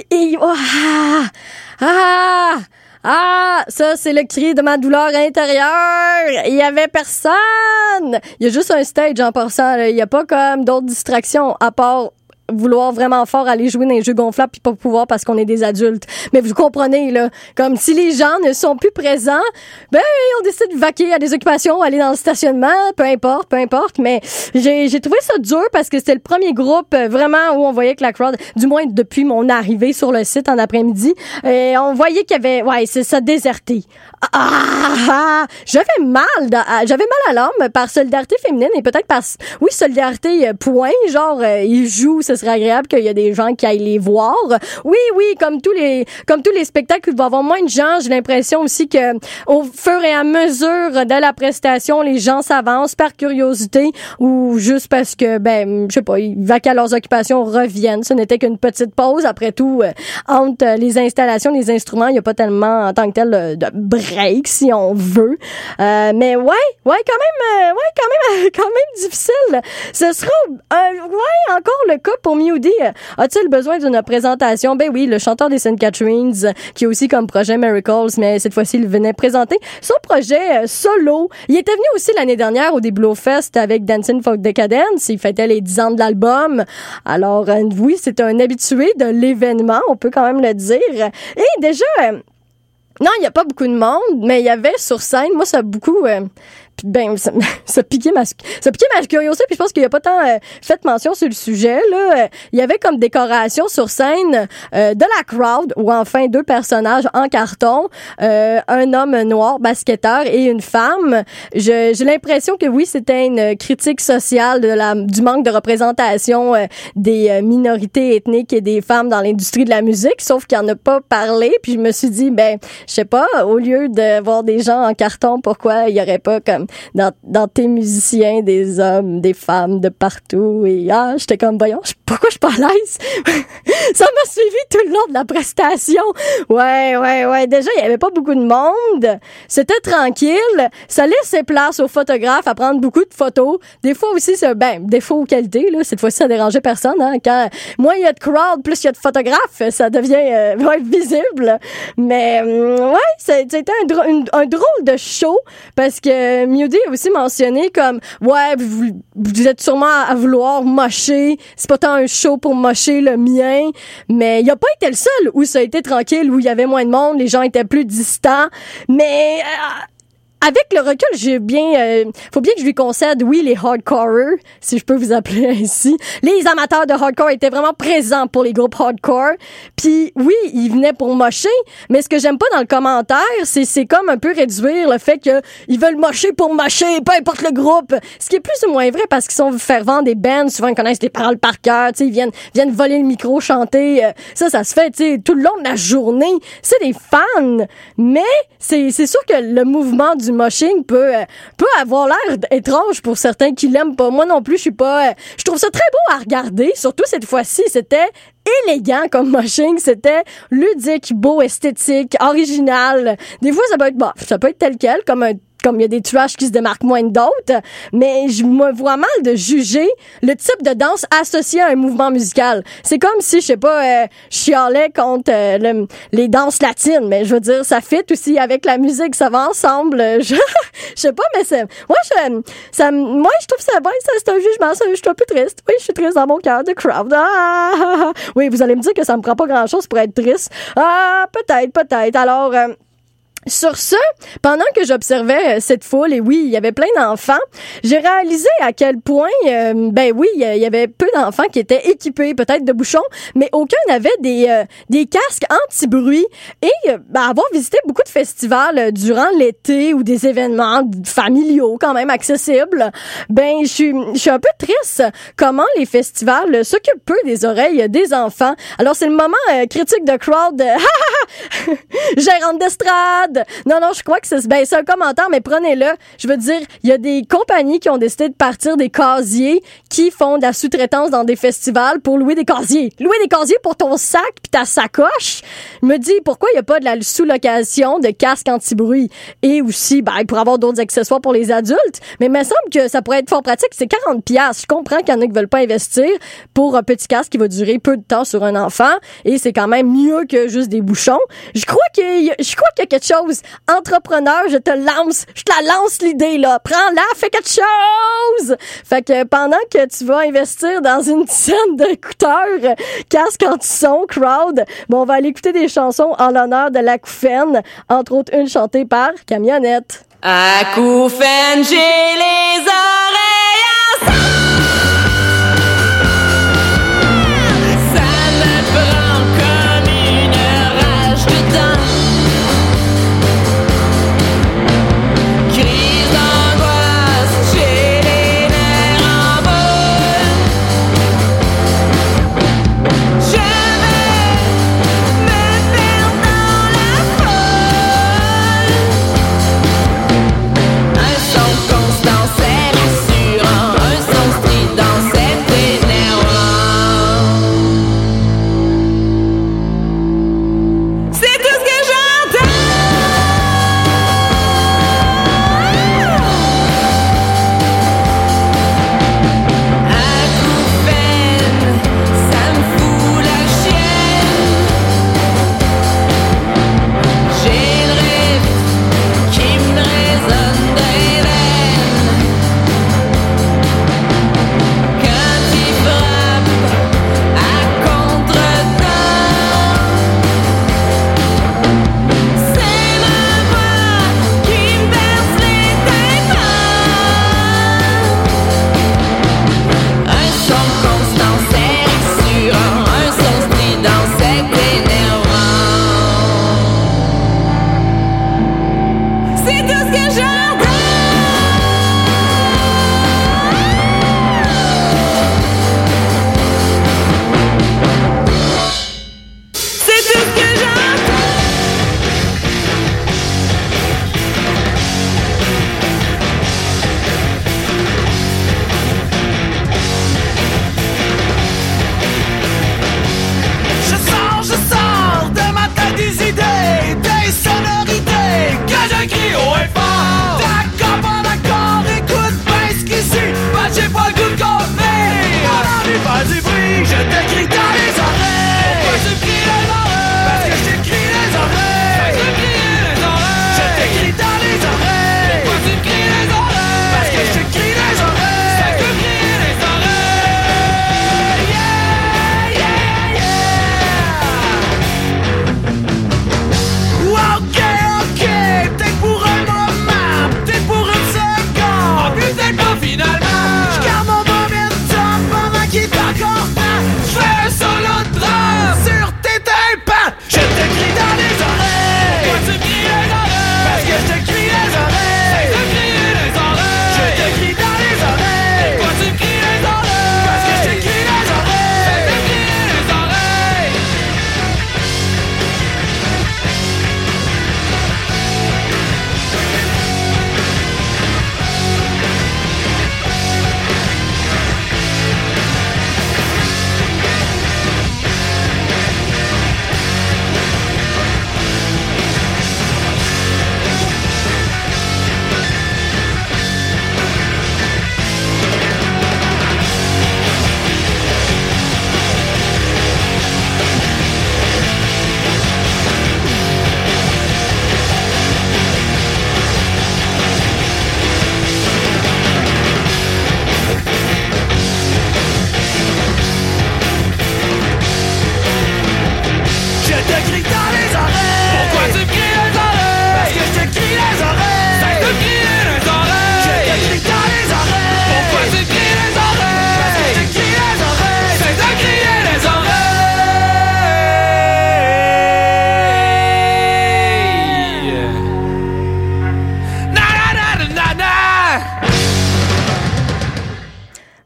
Ça, c'est le cri de ma douleur intérieure. Il y avait personne. Il y a juste un stage en passant. Il y a pas comme d'autres distractions à part vouloir vraiment fort aller jouer dans les jeux gonflables puis pas pouvoir parce qu'on est des adultes. Mais vous comprenez, là, comme si les gens ne sont plus présents, ben, on décide de vaquer à des occupations, aller dans le stationnement, peu importe, mais j'ai trouvé ça dur parce que c'était le premier groupe vraiment où on voyait que la crowd, du moins depuis mon arrivée sur le site en après-midi, on voyait qu'il y avait, c'est ça, déserté. J'avais mal à l'âme par solidarité féminine et peut-être par, solidarité point, genre, ils jouent, ce serait agréable qu'il y ait des gens qui aillent les voir. Oui, comme tous les spectacles, il va y avoir moins de gens. J'ai l'impression aussi que au fur et à mesure de la prestation, les gens s'avancent par curiosité ou juste parce que, je sais pas, ils vaquent à leurs occupations, reviennent. Ce n'était qu'une petite pause. Après tout, entre les installations, les instruments, il n'y a pas tellement en tant que tel de break, si on veut. Mais quand même difficile. Ce sera, encore le cas pour Mewdy. A-t-il besoin d'une présentation? Ben oui, le chanteur des St. Catharines, qui est aussi comme projet Miracles, mais cette fois-ci, il venait présenter son projet solo. Il était venu aussi l'année dernière au Déboulot Fest avec Dancing for Decadence. Il fêtait les 10 ans de l'album. Alors, oui, c'est un habitué de l'événement, on peut quand même le dire. Et déjà, Non, il n'y a pas beaucoup de monde, mais il y avait sur scène, moi, ça a beaucoup... ça piquait ma curiosité, puis je pense qu'il n'y a pas tant fait mention sur le sujet, là. Il y avait comme décoration sur scène de la crowd, ou enfin 2 personnages en carton, un homme noir basketteur et une femme. J'ai l'impression que oui, c'était une critique sociale du manque de représentation des minorités ethniques et des femmes dans l'industrie de la musique, sauf qu'il n'y en a pas parlé, puis je me suis dit, je sais pas, au lieu de voir des gens en carton, pourquoi il y aurait pas comme dans tes musiciens des hommes, des femmes de partout, et j'étais comme, voyons, pourquoi je suis pas à l'aise? Ça m'a suivi tout le long de la prestation. Ouais, déjà, il y avait pas beaucoup de monde, c'était tranquille, ça laissait place aux photographes à prendre beaucoup de photos, des fois aussi, c'est défaut qualité, là, cette fois-ci, ça dérangeait personne, hein, quand moins il y a de crowd, plus il y a de photographes, ça devient visible, mais c'était un drôle de show, parce que Mewdy a aussi mentionné comme, vous êtes sûrement à vouloir mocher, c'est pas tant un show pour mocher le mien, mais il a pas été le seul où ça a été tranquille, où il y avait moins de monde, les gens étaient plus distants, mais... avec le recul, faut bien que je lui concède, oui, les hardcorers, si je peux vous appeler ainsi. Les amateurs de hardcore étaient vraiment présents pour les groupes hardcore. Puis oui, ils venaient pour mocher, mais ce que j'aime pas dans le commentaire, c'est comme un peu réduire le fait que ils veulent mocher pour mocher, peu importe le groupe. Ce qui est plus ou moins vrai parce qu'ils sont fervents des bands, souvent ils connaissent les paroles par cœur, tu sais, ils viennent voler le micro, chanter. Ça se fait, tu sais, tout le long de la journée. C'est des fans, mais c'est sûr que le mouvement du moshing peut avoir l'air étrange pour certains qui l'aiment pas. Moi non plus, je trouve ça très beau à regarder, surtout cette fois-ci, c'était élégant comme moshing, c'était ludique, beau, esthétique, original. Des fois, ça peut être tel quel, comme il y a des trashs qui se démarquent moins d'autres, mais je me vois mal de juger le type de danse associé à un mouvement musical. C'est comme si, je sais pas, je chialais contre les danses latines, mais je veux dire, ça fit aussi avec la musique, ça va ensemble. Je sais pas, mais moi, je trouve ça bien, c'est un jugement, je suis un peu triste. Oui, je suis triste dans mon cœur de crowd. Oui, vous allez me dire que ça me prend pas grand-chose pour être triste. Peut-être. Alors... sur ce, pendant que j'observais cette foule, et oui, il y avait plein d'enfants, j'ai réalisé à quel point, il y avait peu d'enfants qui étaient équipés, peut-être de bouchons, mais aucun n'avait des casques anti-bruit. Et avoir visité beaucoup de festivals durant l'été ou des événements familiaux quand même accessibles, je suis un peu triste comment les festivals s'occupent peu des oreilles des enfants. Alors c'est le moment critique de crowd, gérante d'estrade. Non, je crois que c'est un commentaire, mais prenez-le. Je veux dire, il y a des compagnies qui ont décidé de partir des casiers qui font de la sous-traitance dans des festivals pour louer des casiers. Louer des casiers pour ton sac puis ta sacoche. Je me dis, pourquoi il n'y a pas de la sous-location de casques anti-bruit? Et aussi, pour avoir d'autres accessoires pour les adultes. Mais il me semble que ça pourrait être fort pratique. C'est 40$. Je comprends qu'il y en a qui veulent pas investir pour un petit casque qui va durer peu de temps sur un enfant. Et c'est quand même mieux que juste des bouchons. Je crois qu'il y a quelque chose. Entrepreneur, je te la lance l'idée, là. Prends-la, fais quelque chose! Fait que pendant que tu vas investir dans une dizaine d'écouteurs, casque anti-son, crowd, on va aller écouter des chansons en l'honneur de l'Acouphène, entre autres une chantée par Camionnette. Acouphène, j'ai les oreilles ensemble. Constant, c'est rassurant.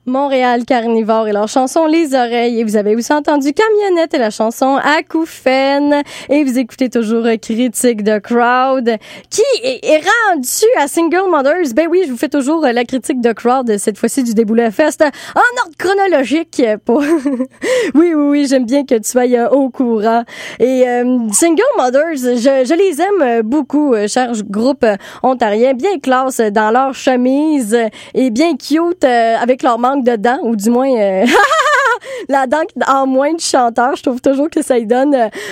Montréal Carnivore et leur chanson Les Oreilles. Et vous avez aussi entendu Camionnette et la chanson Acouphène. Et vous écoutez toujours Critique de Crowd qui est rendu à Single Mothers. Ben oui, je vous fais toujours la critique de Crowd, cette fois-ci du Déboulé Fest, en ordre chronologique. Pour oui, j'aime bien que tu sois au courant. Et Single Mothers, je les aime beaucoup, cher groupe ontarien, bien classe dans leur chemise et bien cute avec leur manque de dents, ou du moins la dent en moins du chanteur. Je trouve toujours que ça lui donne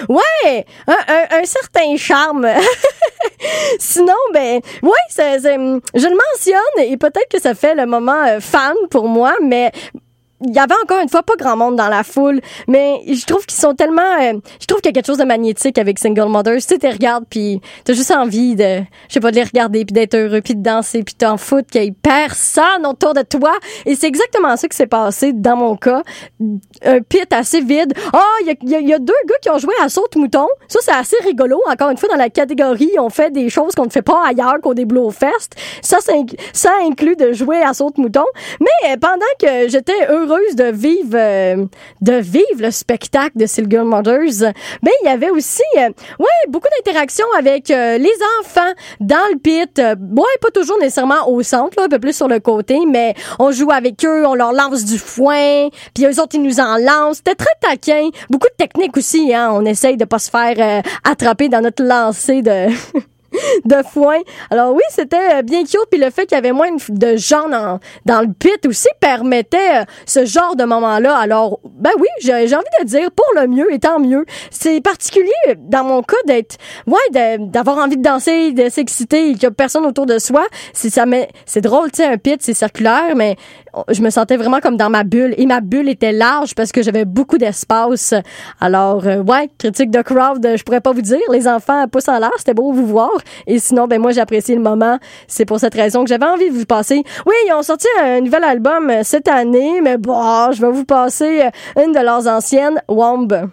un certain charme. Sinon, ben ouais, je le mentionne et peut-être que ça fait le moment fan pour moi, mais il y avait encore une fois pas grand monde dans la foule, mais je trouve qu'ils sont tellement... je trouve qu'il y a quelque chose de magnétique avec Single Mothers. Tu sais, tu regardes, puis t'as juste envie de... Je sais pas, de les regarder, puis d'être heureux, puis de danser, puis t'en foutre qu'il y ait personne autour de toi. Et c'est exactement ça qui s'est passé dans mon cas. Un pit assez vide. Il y a 2 gars qui ont joué à Saute-Mouton. Ça, c'est assez rigolo. Encore une fois, dans la catégorie, on fait des choses qu'on ne fait pas ailleurs qu'au Déboulot Fest. Ça inclut de jouer à Saute-Mouton. Mais pendant que j'étais heureuse de vivre le spectacle de Single Mothers, ben il y avait aussi beaucoup d'interactions avec les enfants dans le pit. Pas toujours nécessairement au centre, là, un peu plus sur le côté, mais on joue avec eux, on leur lance du foin, puis eux autres ils nous en lancent. C'était très taquin, beaucoup de technique aussi, hein. On essaye de pas se faire attraper dans notre lancer de de foin. Alors oui, c'était bien cute, puis le fait qu'il y avait moins de gens dans le pit aussi permettait ce genre de moment-là. Alors, ben oui, j'ai envie de dire pour le mieux et tant mieux. C'est particulier dans mon cas d'avoir envie de danser, de s'exciter et qu'il y a personne autour de soi. C'est drôle, tu sais, un pit, c'est circulaire, mais je me sentais vraiment comme dans ma bulle, et ma bulle était large parce que j'avais beaucoup d'espace. Alors, critique de Crowd, je pourrais pas vous dire. Les enfants poussent en l'air, c'était beau vous voir. Et sinon, ben moi, j'ai apprécié le moment. C'est pour cette raison que j'avais envie de vous passer. Oui, ils ont sorti un nouvel album cette année, mais bon, je vais vous passer une de leurs anciennes, Womb.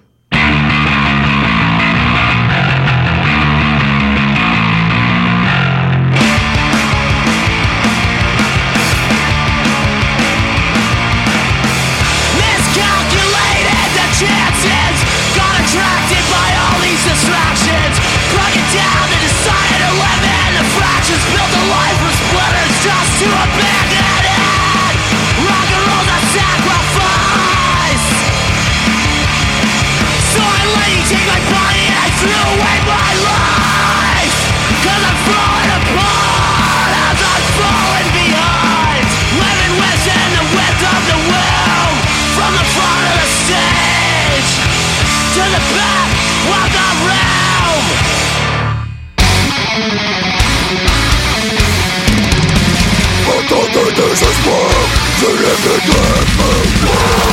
Je lève les doigts,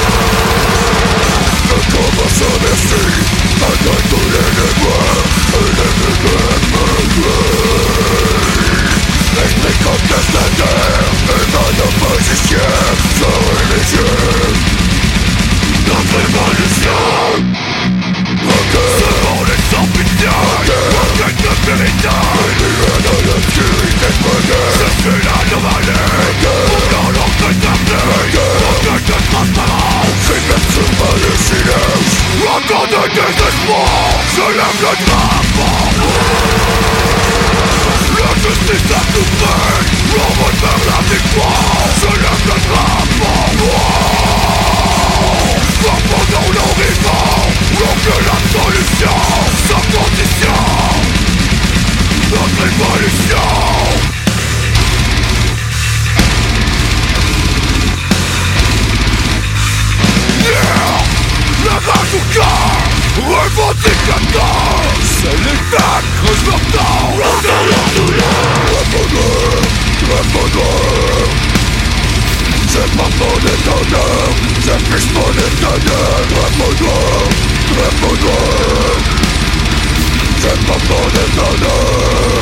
je commence à merci, malgré tous les déboires, je lève les doigts, explique comme casse la terre, et mon opposition, sans religion, notre évolution, devant les ambitions, aucun de véritable, il dans l'obscurité de bonheur, je suis la nouvelle dans l'ordre aucun de transparence, c'est même sur ma le silence, encore de désespoir, je lève le drapeau. La justice a tout fait, on va faire la victoire, je lève le drapeau. Abandonnons l'horizon, aucune absolution, sans condition, notre évolution. La rage au cœur, revendicateur, c'est l'état que je m'entends. Rentends la douleur, répondeur. C'est pas mon étonneur, c'est plus mon étonneur. Répondeur, c'est pas mon étonneur.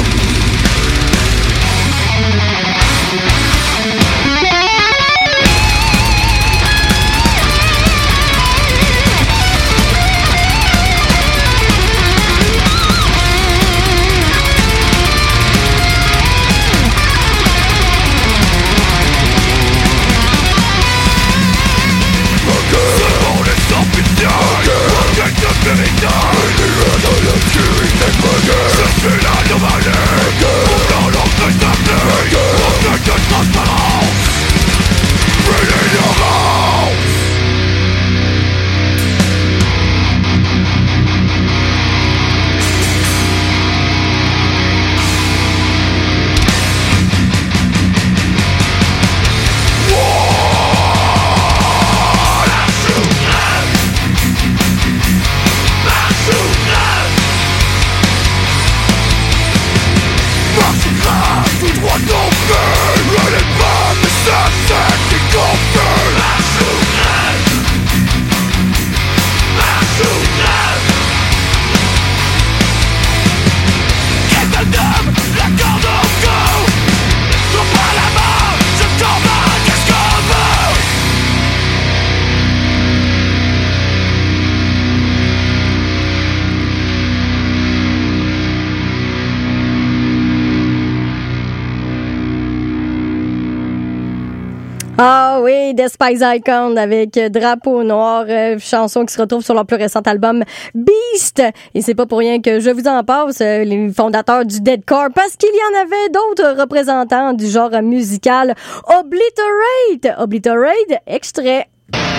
Ah oui, The Spice Icon avec Drapeau Noir, chanson qui se retrouve sur leur plus récent album Beast. Et c'est pas pour rien que je vous en passe, les fondateurs du deathcore, parce qu'il y en avait d'autres représentants du genre musical. Obliterate, extrait.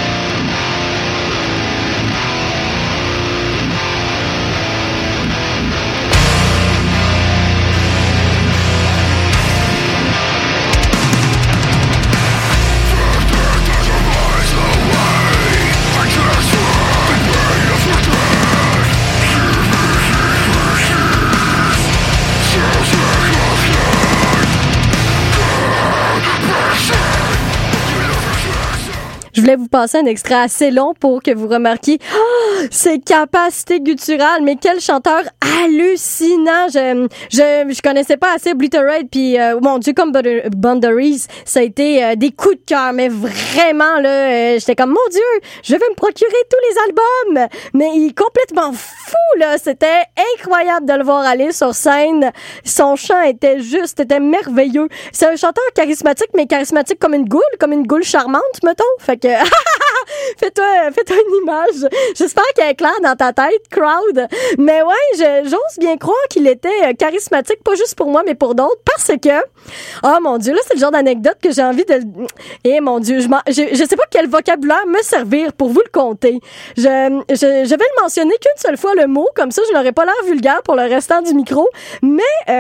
Je voulais vous passer un extrait assez long pour que vous remarquiez ses capacités gutturales, mais quel chanteur hallucinant. Je connaissais pas assez Obliterate, puis mon Dieu, comme Boundaries, ça a été des coups de cœur, mais vraiment là, j'étais comme mon Dieu, je vais me procurer tous les albums. Mais il est complètement fou là, c'était incroyable de le voir aller sur scène. Son chant était merveilleux. C'est un chanteur charismatique, mais charismatique comme une goule charmante, mettons. Fait que fais-toi une image. J'espère qu'elle est claire dans ta tête, crowd. Mais ouais, j'ose bien croire qu'il était charismatique, pas juste pour moi, mais pour d'autres, parce que, oh mon Dieu, là, c'est le genre d'anecdote que j'ai envie de... Eh mon Dieu, je sais pas quel vocabulaire me servir pour vous le conter. Je vais le mentionner qu'une seule fois le mot, comme ça, je n'aurai pas l'air vulgaire pour le restant du micro, mais...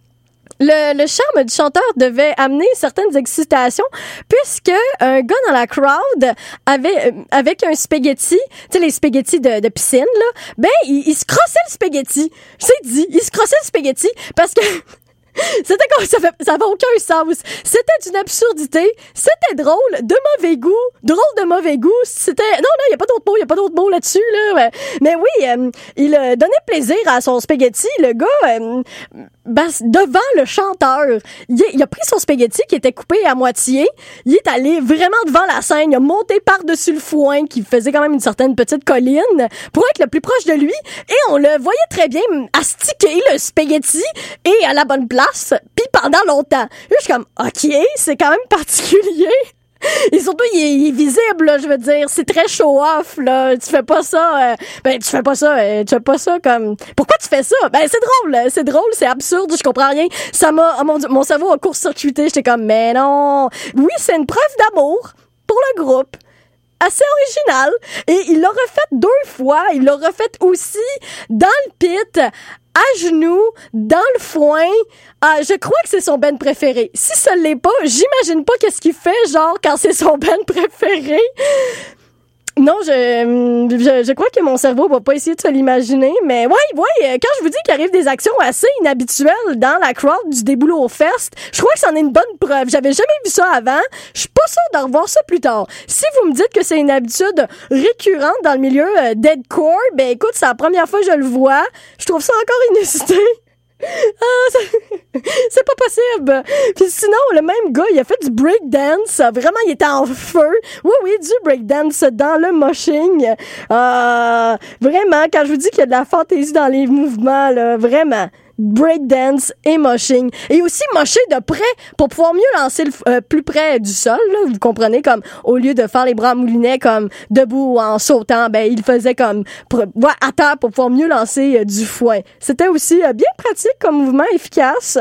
Le charme du chanteur devait amener certaines excitations, puisque un gars dans la crowd avec un spaghetti, tu sais les spaghettis de piscine là, ben il se crossait le spaghetti. Je sais dit, il se crossait le spaghetti parce que c'était comme ça avait aucun sens. C'était une absurdité, c'était drôle, de mauvais goût, c'était non, il y a pas d'autre mot là-dessus là. Mais oui, il donnait plaisir à son spaghetti, le gars devant le chanteur. Il a pris son spaghetti qui était coupé à moitié, il est allé vraiment devant la scène, il a monté par-dessus le foin qui faisait quand même une certaine petite colline pour être le plus proche de lui, et on le voyait très bien astiquer le spaghetti et à la bonne place, puis pendant longtemps. Là, je suis comme, OK, c'est quand même particulier. Et surtout, il est visible, là, je veux dire. C'est très show-off, là. Tu fais pas ça comme... Pourquoi tu fais ça? Ben, c'est drôle, c'est absurde, je comprends rien. Ça m'a... Oh, mon cerveau a court-circuité. J'étais comme, mais non. Oui, c'est une preuve d'amour pour le groupe. Assez original. Et il l'a refait 2 fois. Il l'a refait aussi dans le pit, à genoux, dans le foin. Je crois que c'est son band préféré. Si ça l'est pas, j'imagine pas qu'est-ce qu'il fait, genre, quand c'est son band préféré. Non, je crois que mon cerveau va pas essayer de se l'imaginer, mais ouais, quand je vous dis qu'il arrive des actions assez inhabituelles dans la crowd du Déboulot Fest, je crois que c'en est une bonne preuve. J'avais jamais vu ça avant. Je suis pas sûre de revoir ça plus tard. Si vous me dites que c'est une habitude récurrente dans le milieu deathcore, ben écoute, c'est la première fois que je le vois. Je trouve ça encore inusité. C'est pas possible. Puis sinon, le même gars, il a fait du breakdance. Vraiment, il était en feu. Oui, du breakdance dans le moshing. Vraiment, quand je vous dis qu'il y a de la fantaisie dans les mouvements, là, vraiment. Breakdance et moshing. Et aussi mocher de près pour pouvoir mieux lancer plus près du sol, là, vous comprenez, comme au lieu de faire les bras moulinets comme debout ou en sautant, ben il faisait comme à terre pour pouvoir mieux lancer du foin. C'était aussi bien pratique comme mouvement, efficace.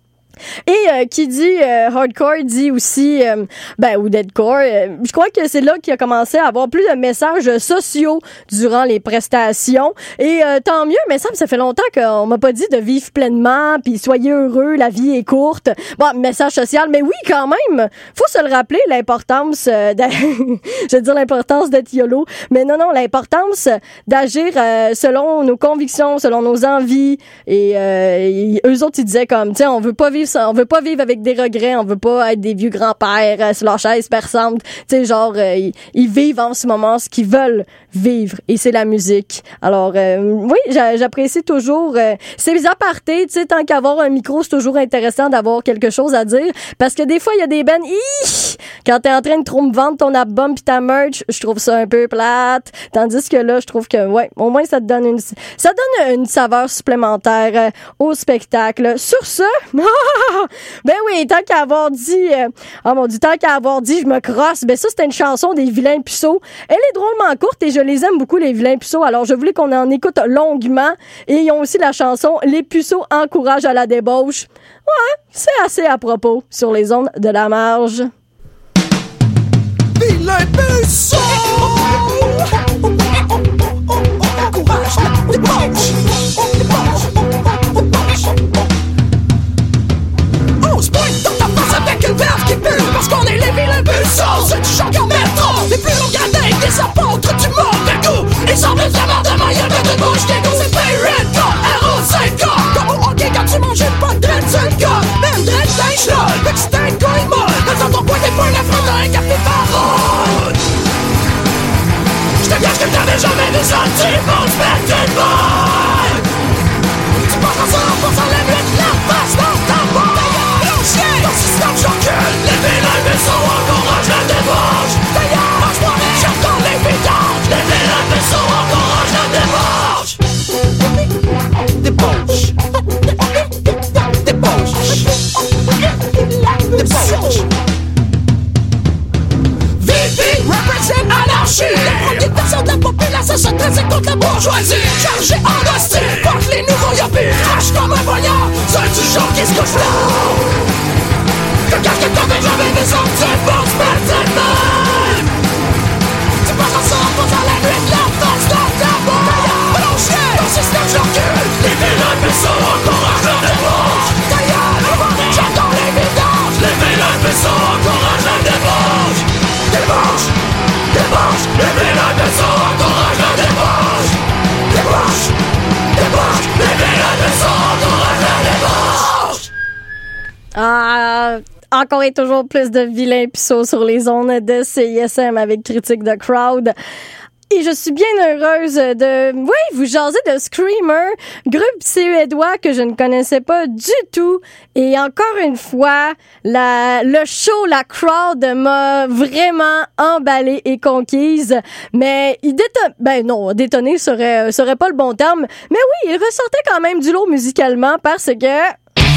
Et qui dit hardcore dit aussi ou deadcore. Je crois que c'est là qu'il a commencé à avoir plus de messages sociaux durant les prestations. Et tant mieux, mais ça fait longtemps qu'on m'a pas dit de vivre pleinement, puis soyez heureux, la vie est courte. Bon, message social, mais oui, quand même, faut se le rappeler, l'importance je veux dire l'importance d'être YOLO, mais non, l'importance d'agir selon nos convictions, selon nos envies. Et eux autres, ils disaient comme, tu sais, on veut pas vivre avec des regrets, on veut pas être des vieux grands-pères sur leur chaise perçante, tu sais, genre ils vivent en ce moment ce qu'ils veulent vivre, et c'est la musique. Alors oui, j'apprécie toujours ces apartés, tu sais, tant qu'avoir un micro, c'est toujours intéressant d'avoir quelque chose à dire, parce que des fois il y a des bands, Quand t'es en train de trop me vendre ton album pis ta merch, je trouve ça un peu plate. Tandis que là, je trouve que, ouais, au moins, ça donne une saveur supplémentaire au spectacle. Sur ce, ben oui, tant qu'à avoir dit, je me crosse, ben ça, c'était une chanson des Vilains Puceaux. Elle est drôlement courte et je les aime beaucoup, les Vilains Puceaux. Alors, je voulais qu'on en écoute longuement. Et ils ont aussi la chanson Les Puceaux encouragent à la débauche. Ouais, c'est assez à propos sur les ondes de la marge. Vilains Puceaux encouragent la débauche. On se pointe dans ta face avec une verve qui pue parce qu'on est les Vilains Puceaux. C'est du genre qu'en métro, les plus longs gradins, des apôtres du mauvais goût. Ils sont plus vraiment de moyens de bouche d'égout. C'est Pirate R.O.5K. Comme au hockey quand tu manges pas de dread sur le gars. Même dread sèche là, le petit steak coin molle. Dans ton coin t'es pas un affront dans un café parole. J'te cache que t'avais jamais vu ça, tu vont se mettre une balle. Tu penses en 100% la nuit de la face dans ta boîte. D'ailleurs, chien, ton système j'encule. Les Vilains Puceaux encouragent la débauche. D'ailleurs, mange-moi les j'entends les vidanges. Les Vilains Puceaux encouragent la débauche. Débauche. Débauche. Débauche. Vivi represent anarchie. Les premières personnes de la population se dressent contre la bourgeoisie. Chargé en hostile, porte les nouveaux yuppies. Crache comme un voyant, c'est du genre qui se couche là. Que cache que t'avais jamais vu ça, tu penses pas de même. Tu passes en 100% la nuit de la force dans ta boîte. Bon chien, ton système j'encule. Les Vilains Puceaux encouragent la débauche. D'ailleurs, j'entends les vidanges. Les Vilains Puceaux encouragent la débauche. Débauche, débauche. Les Vilains Puceaux encouragent la débauche. Débauche, débauche. Les Vilains Puceaux encouragent la débauche. Encore et toujours plus de Vilains Puceaux sur les ondes de CISM avec Critique de Crowd. Et je suis bien heureuse de, vous jaser de Screamer, groupe suédois que je ne connaissais pas du tout. Et encore une fois, le show, la crowd m'a vraiment emballée et conquise. Mais détonner serait pas le bon terme. Mais oui, il ressortait quand même du lot musicalement parce que...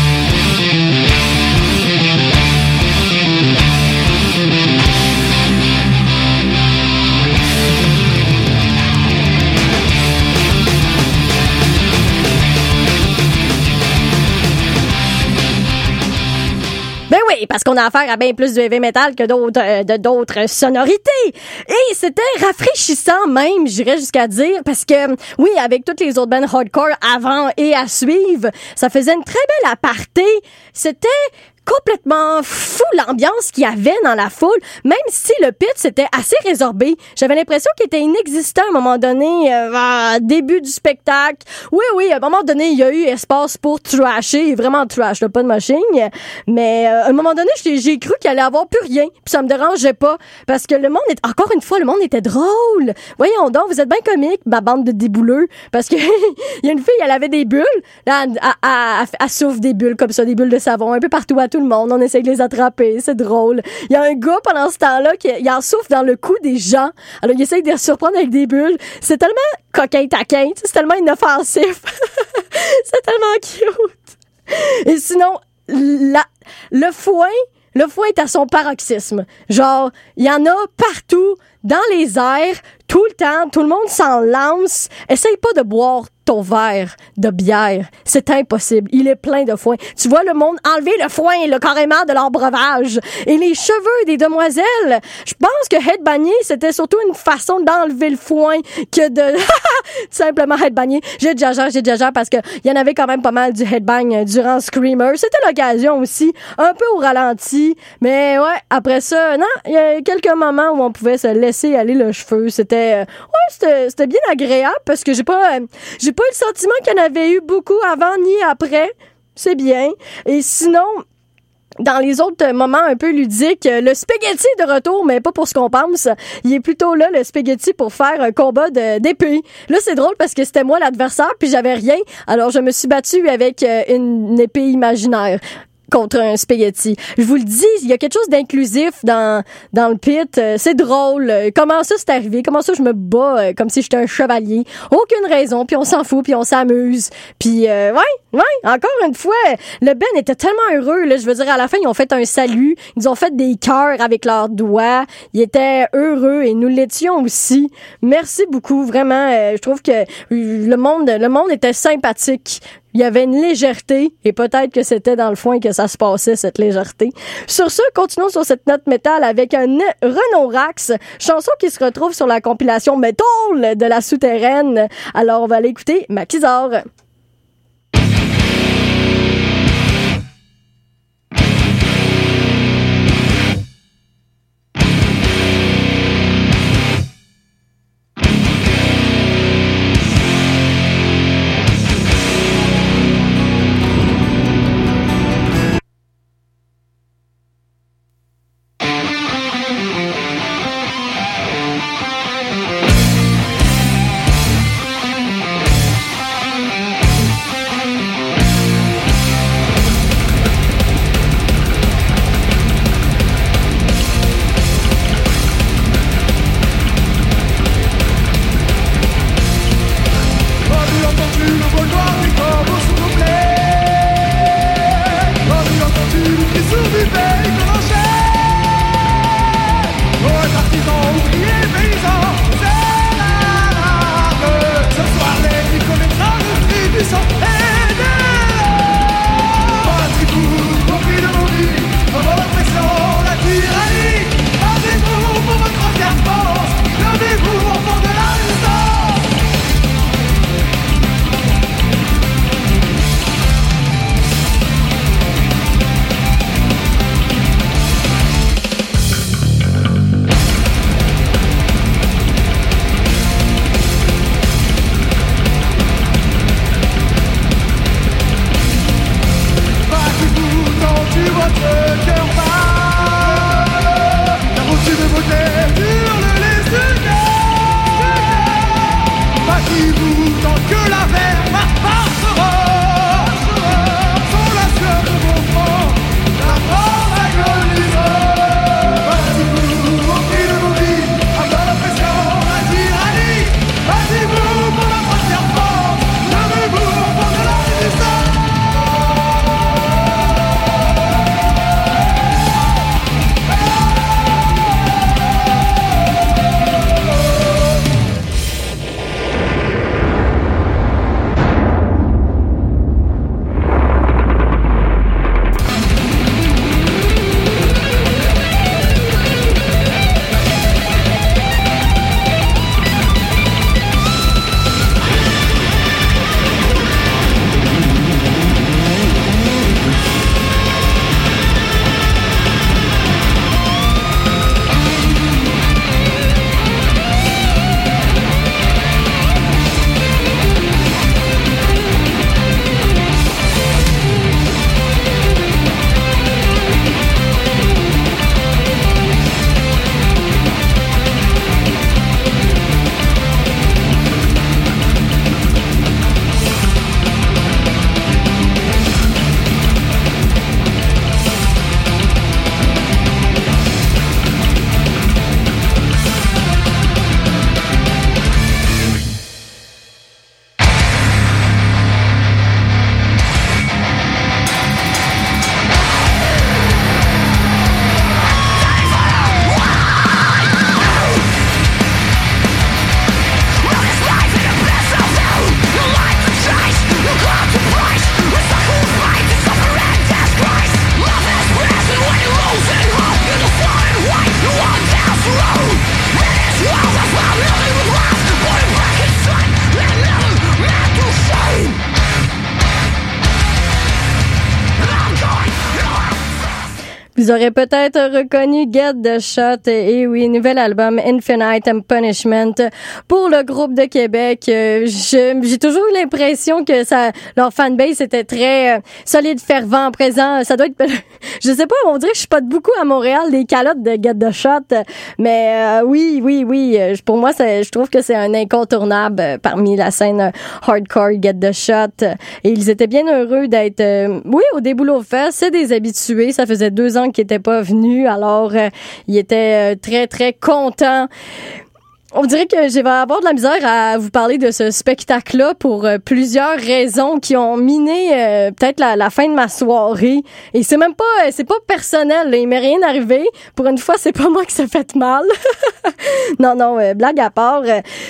Ben oui, parce qu'on a affaire à bien plus de heavy metal que d'autres sonorités. Et c'était rafraîchissant même, j'irais jusqu'à dire, parce que, oui, avec toutes les autres bands hardcore avant et à suivre, ça faisait une très belle aparté. C'était complètement fou l'ambiance qu'il y avait dans la foule, même si le pit c'était assez résorbé. J'avais l'impression qu'il était inexistant à un moment donné, début du spectacle. Oui, à un moment donné, il y a eu espace pour trasher, vraiment trash, là, pas de machine. Mais à un moment donné, j'ai cru qu'il allait avoir plus rien, puis ça me dérangeait pas, parce que le monde était drôle. Voyons donc, vous êtes bien comique, ma bande de débouleux, parce que il y a une fille, elle avait des bulles, là, elle souffle des bulles comme ça, des bulles de savon, un peu partout à tout le monde, on essaie de les attraper, c'est drôle. Il y a un gars pendant ce temps-là qui en souffle dans le cou des gens, alors il essaie de les surprendre avec des bulles. C'est tellement coquin-taquin, c'est tellement inoffensif. C'est tellement cute. Et sinon, le foin est à son paroxysme. Genre, il y en a partout, dans les airs, tout le temps, tout le monde s'en lance. Essaye pas de boire ton verre de bière. C'est impossible. Il est plein de foin. Tu vois le monde enlever le foin, là, carrément, de leur breuvage. Et les cheveux des demoiselles. Je pense que headbanger, c'était surtout une façon d'enlever le foin que de simplement headbanger. J'exagère parce que il y en avait quand même pas mal du headbang durant Screamer. C'était l'occasion aussi. Un peu au ralenti. Mais ouais, après ça, non, il y a quelques moments où on pouvait se laisser aller le cheveu. C'était bien agréable parce que j'ai pas eu le sentiment qu'il y en avait eu beaucoup avant ni après. C'est bien. Et sinon, dans les autres moments un peu ludiques, le spaghetti de retour, mais pas pour ce qu'on pense. Il est plutôt là, le spaghetti, pour faire un combat d'épée. Là, c'est drôle parce que c'était moi l'adversaire, puis j'avais rien. Alors, je me suis battue avec une épée imaginaire. contre un spaghetti. Je vous le dis, il y a quelque chose d'inclusif dans le pit. C'est drôle. Comment ça c'est arrivé? Comment ça je me bats comme si j'étais un chevalier? Aucune raison, puis on s'en fout, puis on s'amuse. Puis ouais, encore une fois, le Ben était tellement heureux. Là, je veux dire, à la fin, ils ont fait un salut. Ils ont fait des cœurs avec leurs doigts. Ils étaient heureux et nous l'étions aussi. Merci beaucoup, vraiment. Je trouve que le monde était sympathique. Il y avait une légèreté, et peut-être que c'était dans le foin que ça se passait, cette légèreté. Sur ce, continuons sur cette note métal avec un Renaud Rax, chanson qui se retrouve sur la compilation Metal de La Souterraine. Alors, on va aller écouter Maquisard. Vous aurez peut-être reconnu Get the Shot. Et oui, nouvel album Infinite and Punishment pour le groupe de Québec. J'ai toujours eu l'impression que leur fanbase était très solide, fervent, présent. Ça doit être, je sais pas, on dirait que je suis pas beaucoup à Montréal des calottes de Get the Shot. Mais oui. Pour moi, je trouve que c'est un incontournable parmi la scène hardcore Get the Shot. Et ils étaient bien heureux d'être, au Déboulot Fest. C'est des habitués. Ça faisait 2 ans qu'ils étaient pas venus. Alors, ils étaient très, très contents. On dirait que je vais avoir de la misère à vous parler de ce spectacle-là pour plusieurs raisons qui ont miné peut-être la fin de ma soirée. Et c'est pas personnel, là. Il m'est rien arrivé. Pour une fois, c'est pas moi qui s'est fait mal. non, blague à part.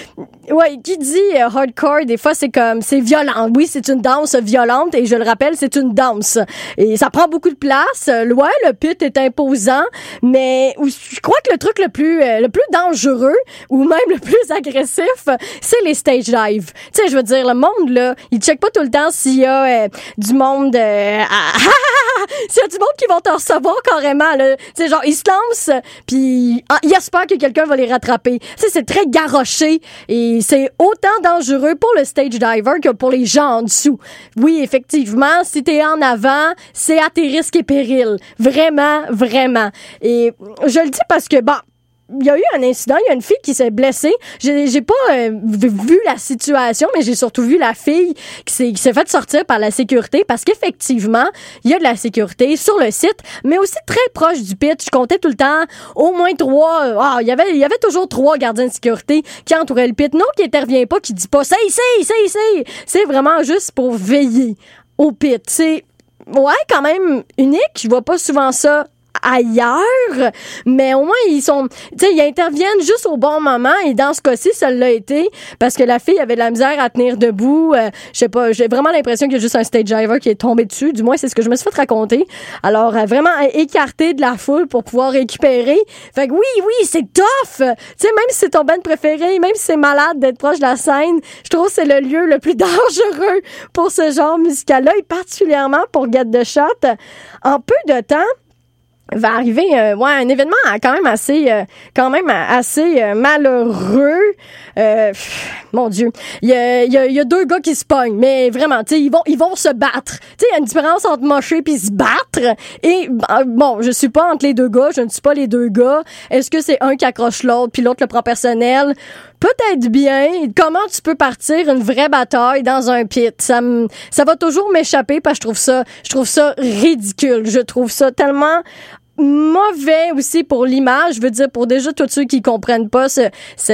Qui dit hardcore, des fois, c'est violent. Oui, c'est une danse violente et je le rappelle, c'est une danse. Et ça prend beaucoup de place. Le pit est imposant, mais je crois que le truc le plus dangereux ou même le plus agressif, c'est les stage dives. Tu sais, je veux dire, le monde, là, il check pas tout le temps s'il y a du monde... s'il y a du monde qui vont te recevoir carrément, là. Tu sais, genre, ils se lancent, puis ils espèrent que quelqu'un va les rattraper. Tu sais, c'est très garroché et c'est autant dangereux pour le stage diver que pour les gens en dessous. Oui, effectivement, si t'es en avant, c'est à tes risques et périls. Vraiment, vraiment. Et je le dis parce que, il y a eu un incident, il y a une fille qui s'est blessée. J'ai pas vu la situation, mais j'ai surtout vu la fille qui s'est fait sortir par la sécurité parce qu'effectivement, il y a de la sécurité sur le site, mais aussi très proche du pit. Je comptais tout le temps au moins 3. Il y avait toujours 3 gardiens de sécurité qui entouraient le pit. Non, qui intervient pas, qui dit pas ça ici. C'est vraiment juste pour veiller au pit. C'est quand même unique. Je vois pas souvent ça ailleurs, mais au moins ils interviennent juste au bon moment et dans ce cas-ci, ça l'a été parce que la fille avait de la misère à tenir debout. Je sais pas, j'ai vraiment l'impression qu'il y a juste un stage diver qui est tombé dessus. Du moins, c'est ce que je me suis fait raconter. Alors, vraiment écarté de la foule pour pouvoir récupérer. Fait que oui, c'est tough! Tu sais, même si c'est ton band préféré, même si c'est malade d'être proche de la scène, je trouve que c'est le lieu le plus dangereux pour ce genre musical-là et particulièrement pour Get the Shot. En peu de temps, va arriver un événement quand même assez malheureux. Mon Dieu, il y a 2 gars qui se pognent, mais vraiment, tu sais, ils vont se battre. Tu sais, il y a une différence entre mocher puis se battre. Et je suis pas entre les 2 gars, je ne suis pas les 2 gars. Est-ce que c'est un qui accroche l'autre puis l'autre le prend personnel? Peut-être bien. Comment tu peux partir une vraie bataille dans un pit? Ça va toujours m'échapper parce que je trouve ça ridicule. Je trouve ça tellement mauvais aussi pour l'image, je veux dire pour déjà tous ceux qui comprennent pas ce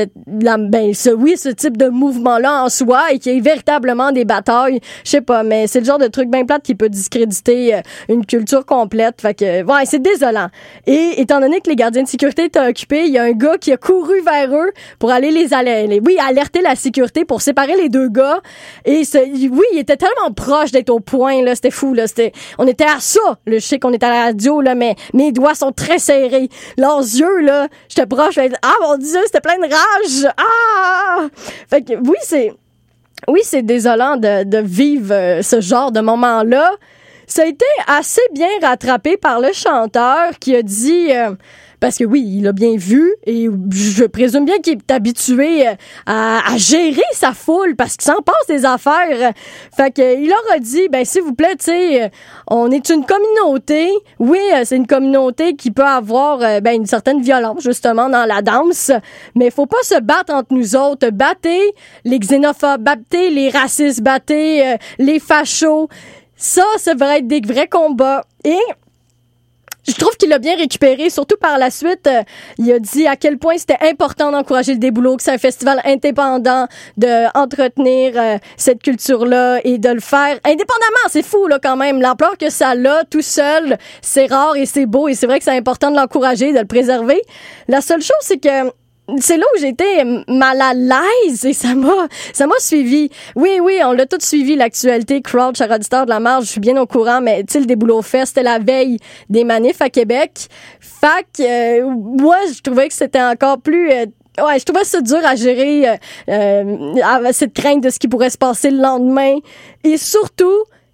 type de mouvement-là en soi et qui est véritablement des batailles, je sais pas, mais c'est le genre de truc bien plate qui peut discréditer une culture complète. Fait que c'est désolant. Et étant donné que les gardiens de sécurité étaient occupés, il y a un gars qui a couru vers eux pour aller alerter la sécurité pour séparer les 2 gars. Et il était tellement proche d'être au point là, c'était fou là, on était à ça. Je sais qu'on était à la radio là, mais mes doigts sont très serrés. Leurs yeux, là, j'étais proche, je faisais, mon Dieu, c'était plein de rage. Fait que, oui, c'est désolant de vivre ce genre de moment-là. Ça a été assez bien rattrapé par le chanteur qui a dit... parce que oui, il a bien vu et je présume bien qu'il est habitué à gérer sa foule parce qu'il s'en passe des affaires. Fait que il leur a dit, s'il vous plaît, tu sais, on est une communauté. Oui, c'est une communauté qui peut avoir une certaine violence justement dans la danse, mais faut pas se battre entre nous autres. Battez les xénophobes, battez les racistes, battez les fachos. Ça devrait être des vrais combats. Et je trouve qu'il l'a bien récupéré, surtout par la suite. Il a dit à quel point c'était important d'encourager le Déboulot, que c'est un festival indépendant, d'entretenir cette culture-là et de le faire indépendamment. C'est fou, là, quand même. L'ampleur que ça a tout seul, c'est rare et c'est beau et c'est vrai que c'est important de l'encourager, de le préserver. La seule chose, c'est que c'est là où j'étais mal à l'aise et ça m'a suivi. Oui, on l'a tout suivi, l'actualité, crowd, cher auditeur de la marge, je suis bien au courant, mais tu sais, le Déboulot Fest, c'était la veille des manifs à Québec. Fait que, moi, je trouvais que c'était encore plus... je trouvais ça dur à gérer, cette crainte de ce qui pourrait se passer le lendemain. Et surtout,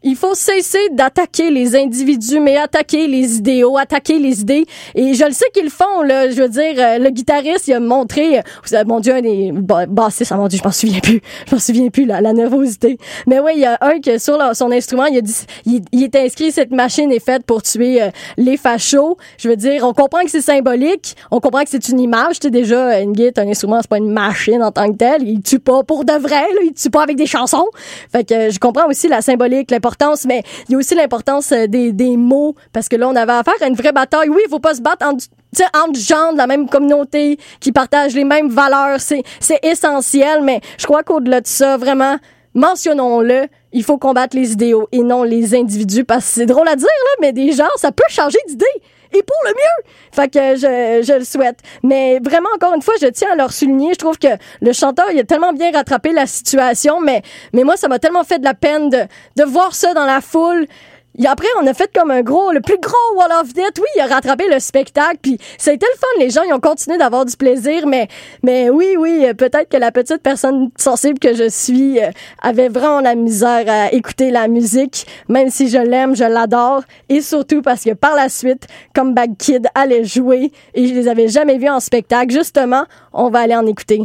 Il faut cesser d'attaquer les individus, mais attaquer les idéaux, attaquer les idées. Et je le sais qu'ils le font, là. Je veux dire, le guitariste, il a montré, mon Dieu, un des bassistes, mon Dieu, je m'en souviens plus, la nervosité. Mais oui, il y a un que sur son instrument, il a dit, il est inscrit, cette machine est faite pour tuer les fachos. Je veux dire, on comprend que c'est symbolique, on comprend que c'est une image. Tu sais, déjà, une guitare, un instrument, c'est pas une machine en tant que telle. Il tue pas pour de vrai, là. Il tue pas avec des chansons. Fait que je comprends aussi la symbolique, l'importance, mais il y a aussi l'importance des mots, parce que là, on avait affaire à une vraie bataille. Oui, il faut pas se battre entre gens de la même communauté qui partagent les mêmes valeurs. C'est essentiel, mais je crois qu'au-delà de ça, vraiment, mentionnons-le, il faut combattre les idéaux et non les individus, parce que c'est drôle à dire, là, mais des gens, ça peut changer d'idée. Et pour le mieux. Fait que je le souhaite. Mais vraiment, encore une fois, je tiens à leur souligner. Je trouve que le chanteur, il a tellement bien rattrapé la situation, mais moi, ça m'a tellement fait de la peine de voir ça dans la foule. Et après, on a fait comme le plus gros Wall of Death. Oui, il a rattrapé le spectacle, puis ça a été le fun. Les gens, ils ont continué d'avoir du plaisir, mais oui, peut-être que la petite personne sensible que je suis avait vraiment la misère à écouter la musique, même si je l'aime, je l'adore, et surtout parce que par la suite, Comeback Kid allait jouer, et je les avais jamais vus en spectacle. Justement, on va aller en écouter.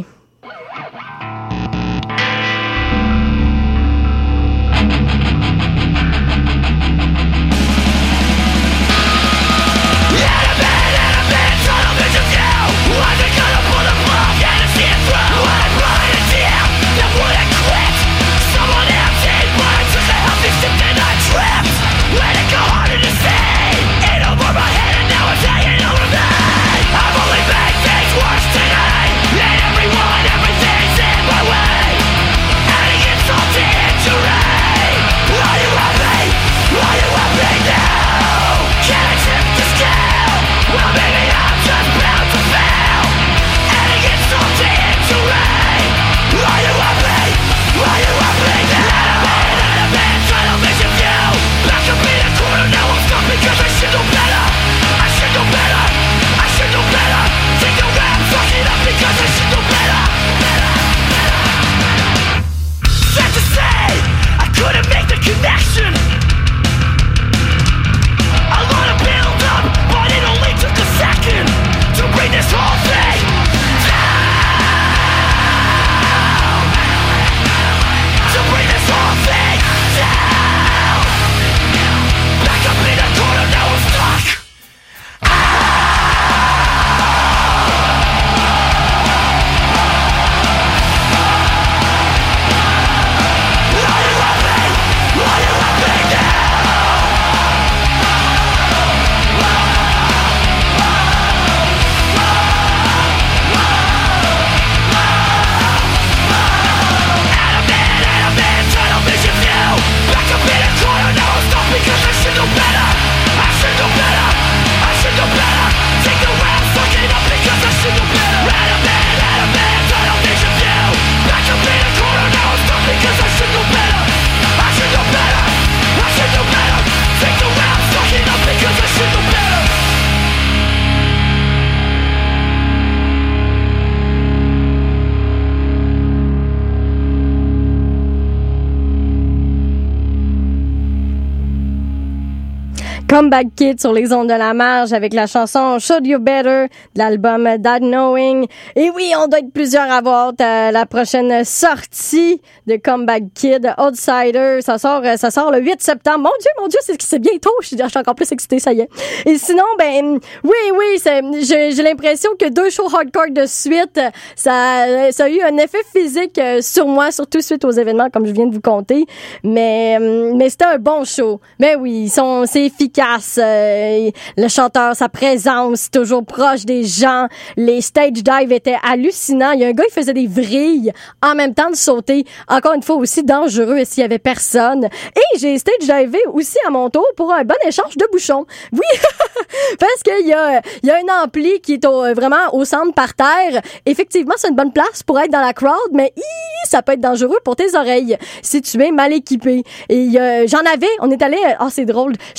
Comeback Kid sur les ondes de la marge avec la chanson Should You Better de l'album That Knowing. Et oui, on doit être plusieurs à voir la prochaine sortie de Comeback Kid, Outsider. Ça sort le 8 septembre. Mon Dieu, c'est bientôt. Je suis encore plus excitée, ça y est. Et sinon, oui, j'ai l'impression que 2 shows hardcore de suite, ça a eu un effet physique sur moi, surtout suite aux événements comme je viens de vous conter. Mais c'était un bon show. Mais oui, c'est efficace. Le chanteur, sa présence, toujours proche des gens. Les stage dives étaient hallucinants. Il y a un gars, il faisait des vrilles en même temps de sauter. Encore une fois, aussi dangereux s'il y avait personne. Et j'ai stage divé aussi à mon tour pour un bon échange de bouchons. Oui, parce qu'il y a un ampli qui est vraiment au centre par terre. Effectivement, c'est une bonne place pour être dans la crowd, mais ça peut être dangereux pour tes oreilles si tu es mal équipé. Et on est allé, c'est drôle, je suis allée en acheter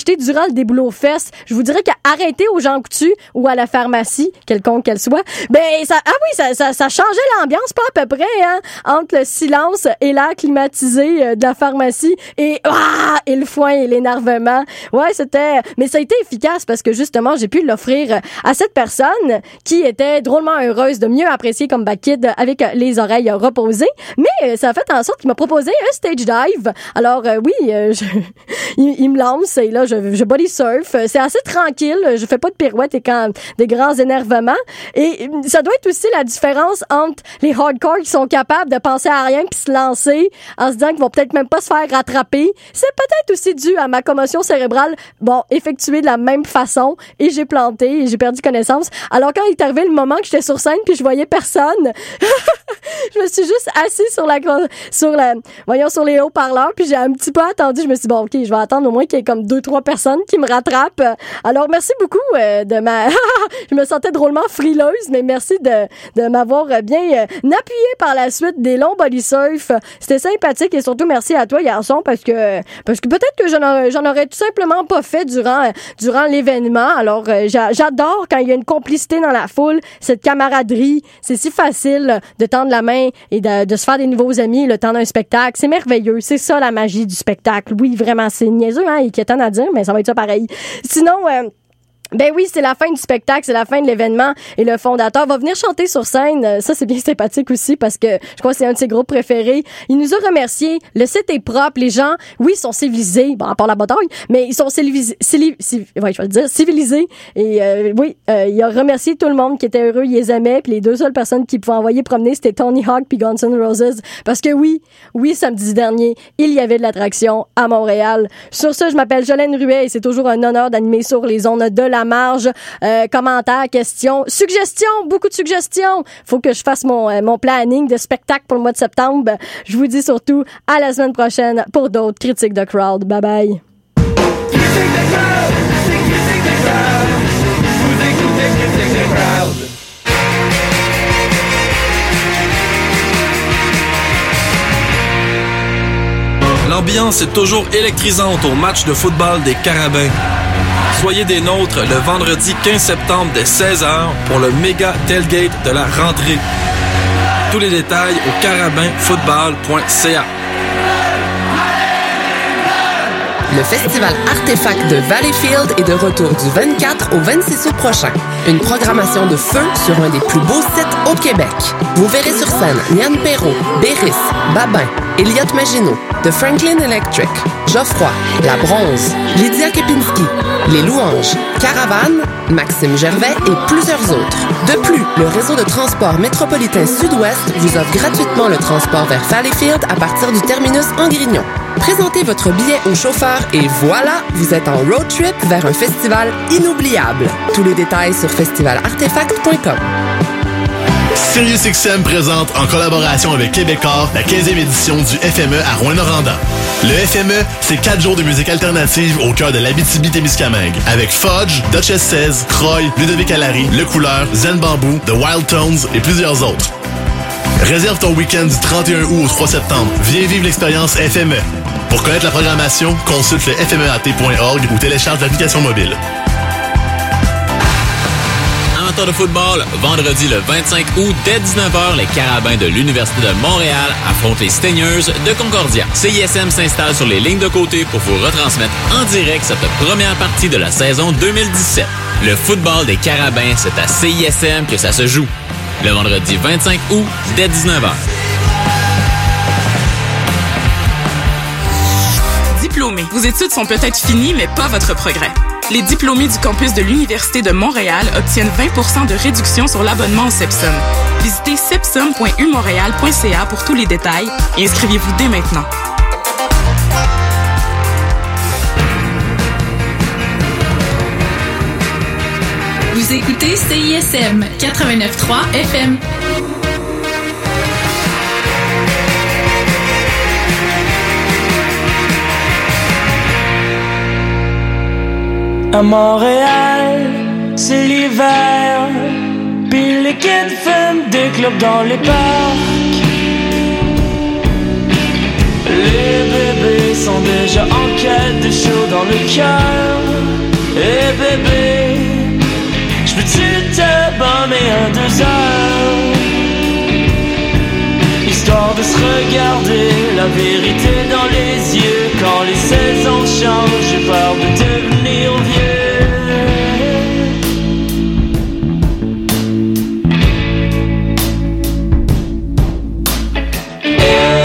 acheté durant le déboulot fest. Je vous dirais qu'arrêter aux Jean Coutu ou à la pharmacie, quelconque qu'elle soit, ben ça changeait l'ambiance pas à peu près, hein, entre le silence et l'air climatisé de la pharmacie et le foin et l'énervement. Ouais, mais ça a été efficace parce que justement, j'ai pu l'offrir à cette personne qui était drôlement heureuse de mieux apprécier Comeback Kid avec les oreilles reposées. Mais ça a fait en sorte qu'il m'a proposé un stage dive. Alors il me lance et là je body surf. C'est assez tranquille. Je fais pas de pirouettes et des grands énervements. Et ça doit être aussi la différence entre les hardcore qui sont capables de penser à rien puis se lancer en se disant qu'ils vont peut-être même pas se faire rattraper. C'est peut-être aussi dû à ma commotion cérébrale, effectuée de la même façon, et j'ai planté et j'ai perdu connaissance. Alors quand il est arrivé le moment que j'étais sur scène puis je voyais personne, je me suis juste assise sur les haut-parleurs puis j'ai un petit peu attendu. Je me suis dit, OK, je vais attendre au moins qu'il y ait comme 2-3 personnes qui me rattrapent. Alors merci beaucoup je me sentais drôlement frileuse, mais merci de m'avoir bien appuyé par la suite des longs body surf. C'était sympathique et surtout merci à toi, garçon, parce que peut-être que j'en aurais tout simplement pas fait durant l'événement. Alors j'adore quand il y a une complicité dans la foule, cette camaraderie. C'est si facile de tendre la main et de se faire des nouveaux amis le temps d'un spectacle. C'est merveilleux. C'est ça la magie du spectacle. Oui, vraiment, c'est niaiseux, hein, inquiétant à dire, mais ça va être ça pareil. Sinon, ben oui, c'est la fin du spectacle, c'est la fin de l'événement et le fondateur va venir chanter sur scène. Ça, c'est bien sympathique aussi parce que je crois que c'est un de ses groupes préférés. Il nous a remerciés. Le site est propre. Les gens, oui, sont civilisés. Bon, à part la bataille, mais ils sont civilisés. Et il a remercié tout le monde qui était heureux, il les aimait. Puis les deux seules personnes qui pouvaient envoyer promener, c'était Tony Hawk puis Guns N' Roses. Parce que oui, samedi dernier, il y avait de l'attraction à Montréal. Sur ce, je m'appelle Jolène Ruet et c'est toujours un honneur d'animer sur les ondes de la marge. Commentaires, questions, suggestions, beaucoup de suggestions. Faut que je fasse mon planning de spectacle pour le mois de septembre. Je vous dis surtout à la semaine prochaine pour d'autres critiques de crowd. Bye bye. L'ambiance est toujours électrisante au match de football des Carabins. Soyez des nôtres le vendredi 15 septembre dès 16h pour le méga tailgate de la rentrée. Tous les détails au carabinfootball.ca. Le festival Artefact de Valleyfield est de retour du 24 au 26 août prochain. Une programmation de feu sur un des plus beaux sites au Québec. Vous verrez sur scène Yann Perrault, Béris, Babin, Elliott Maginot, The Franklin Electric, Geoffroy, La Bronze, Lydia Kepinski, Les Louanges, Caravane, Maxime Gervais et plusieurs autres. De plus, le réseau de transport métropolitain Sud-Ouest vous offre gratuitement le transport vers Valleyfield à partir du terminus en Grignon. Présentez votre billet au chauffeur et voilà, vous êtes en road trip vers un festival inoubliable. Tous les détails sur festivalartefact.com. SiriusXM présente en collaboration avec Québecor la 15e édition du FME à Rouyn-Noranda. Le FME, c'est 4 jours de musique alternative au cœur de l'Abitibi-Témiscamingue avec Fudge, Duchess 16, Croy, Ludovic Allary, Le Couleur, Zen Bamboo, The Wild Tones et plusieurs autres. Réserve ton week-end du 31 août au 3 septembre. Viens vivre l'expérience FME. Pour connaître la programmation, consulte le fmeat.org ou télécharge l'application mobile. Amateur de football, vendredi le 25 août, dès 19h, les Carabins de l'Université de Montréal affrontent les Stingers de Concordia. CISM s'installe sur les lignes de côté pour vous retransmettre en direct cette première partie de la saison 2017. Le football des Carabins, c'est à CISM que ça se joue. Le vendredi 25 août, dès 19h. Diplômés. Vos études sont peut-être finies, mais pas votre progrès. Les diplômés du campus de l'Université de Montréal obtiennent 20% de réduction sur l'abonnement au CEPSUM. Visitez sepsum.umontréal.ca pour tous les détails et inscrivez-vous dès maintenant. Vous écoutez CISM 89.3 FM. À Montréal, c'est l'hiver, puis les kids fument des clopes dans les parcs. Les bébés sont déjà en quête de chaud dans le cœur. bébé, j'peux-tu te bomber un 2 heures, histoire de se regarder la vérité dans les yeux. Quand les saisons changent, j'ai peur de devenir vieux.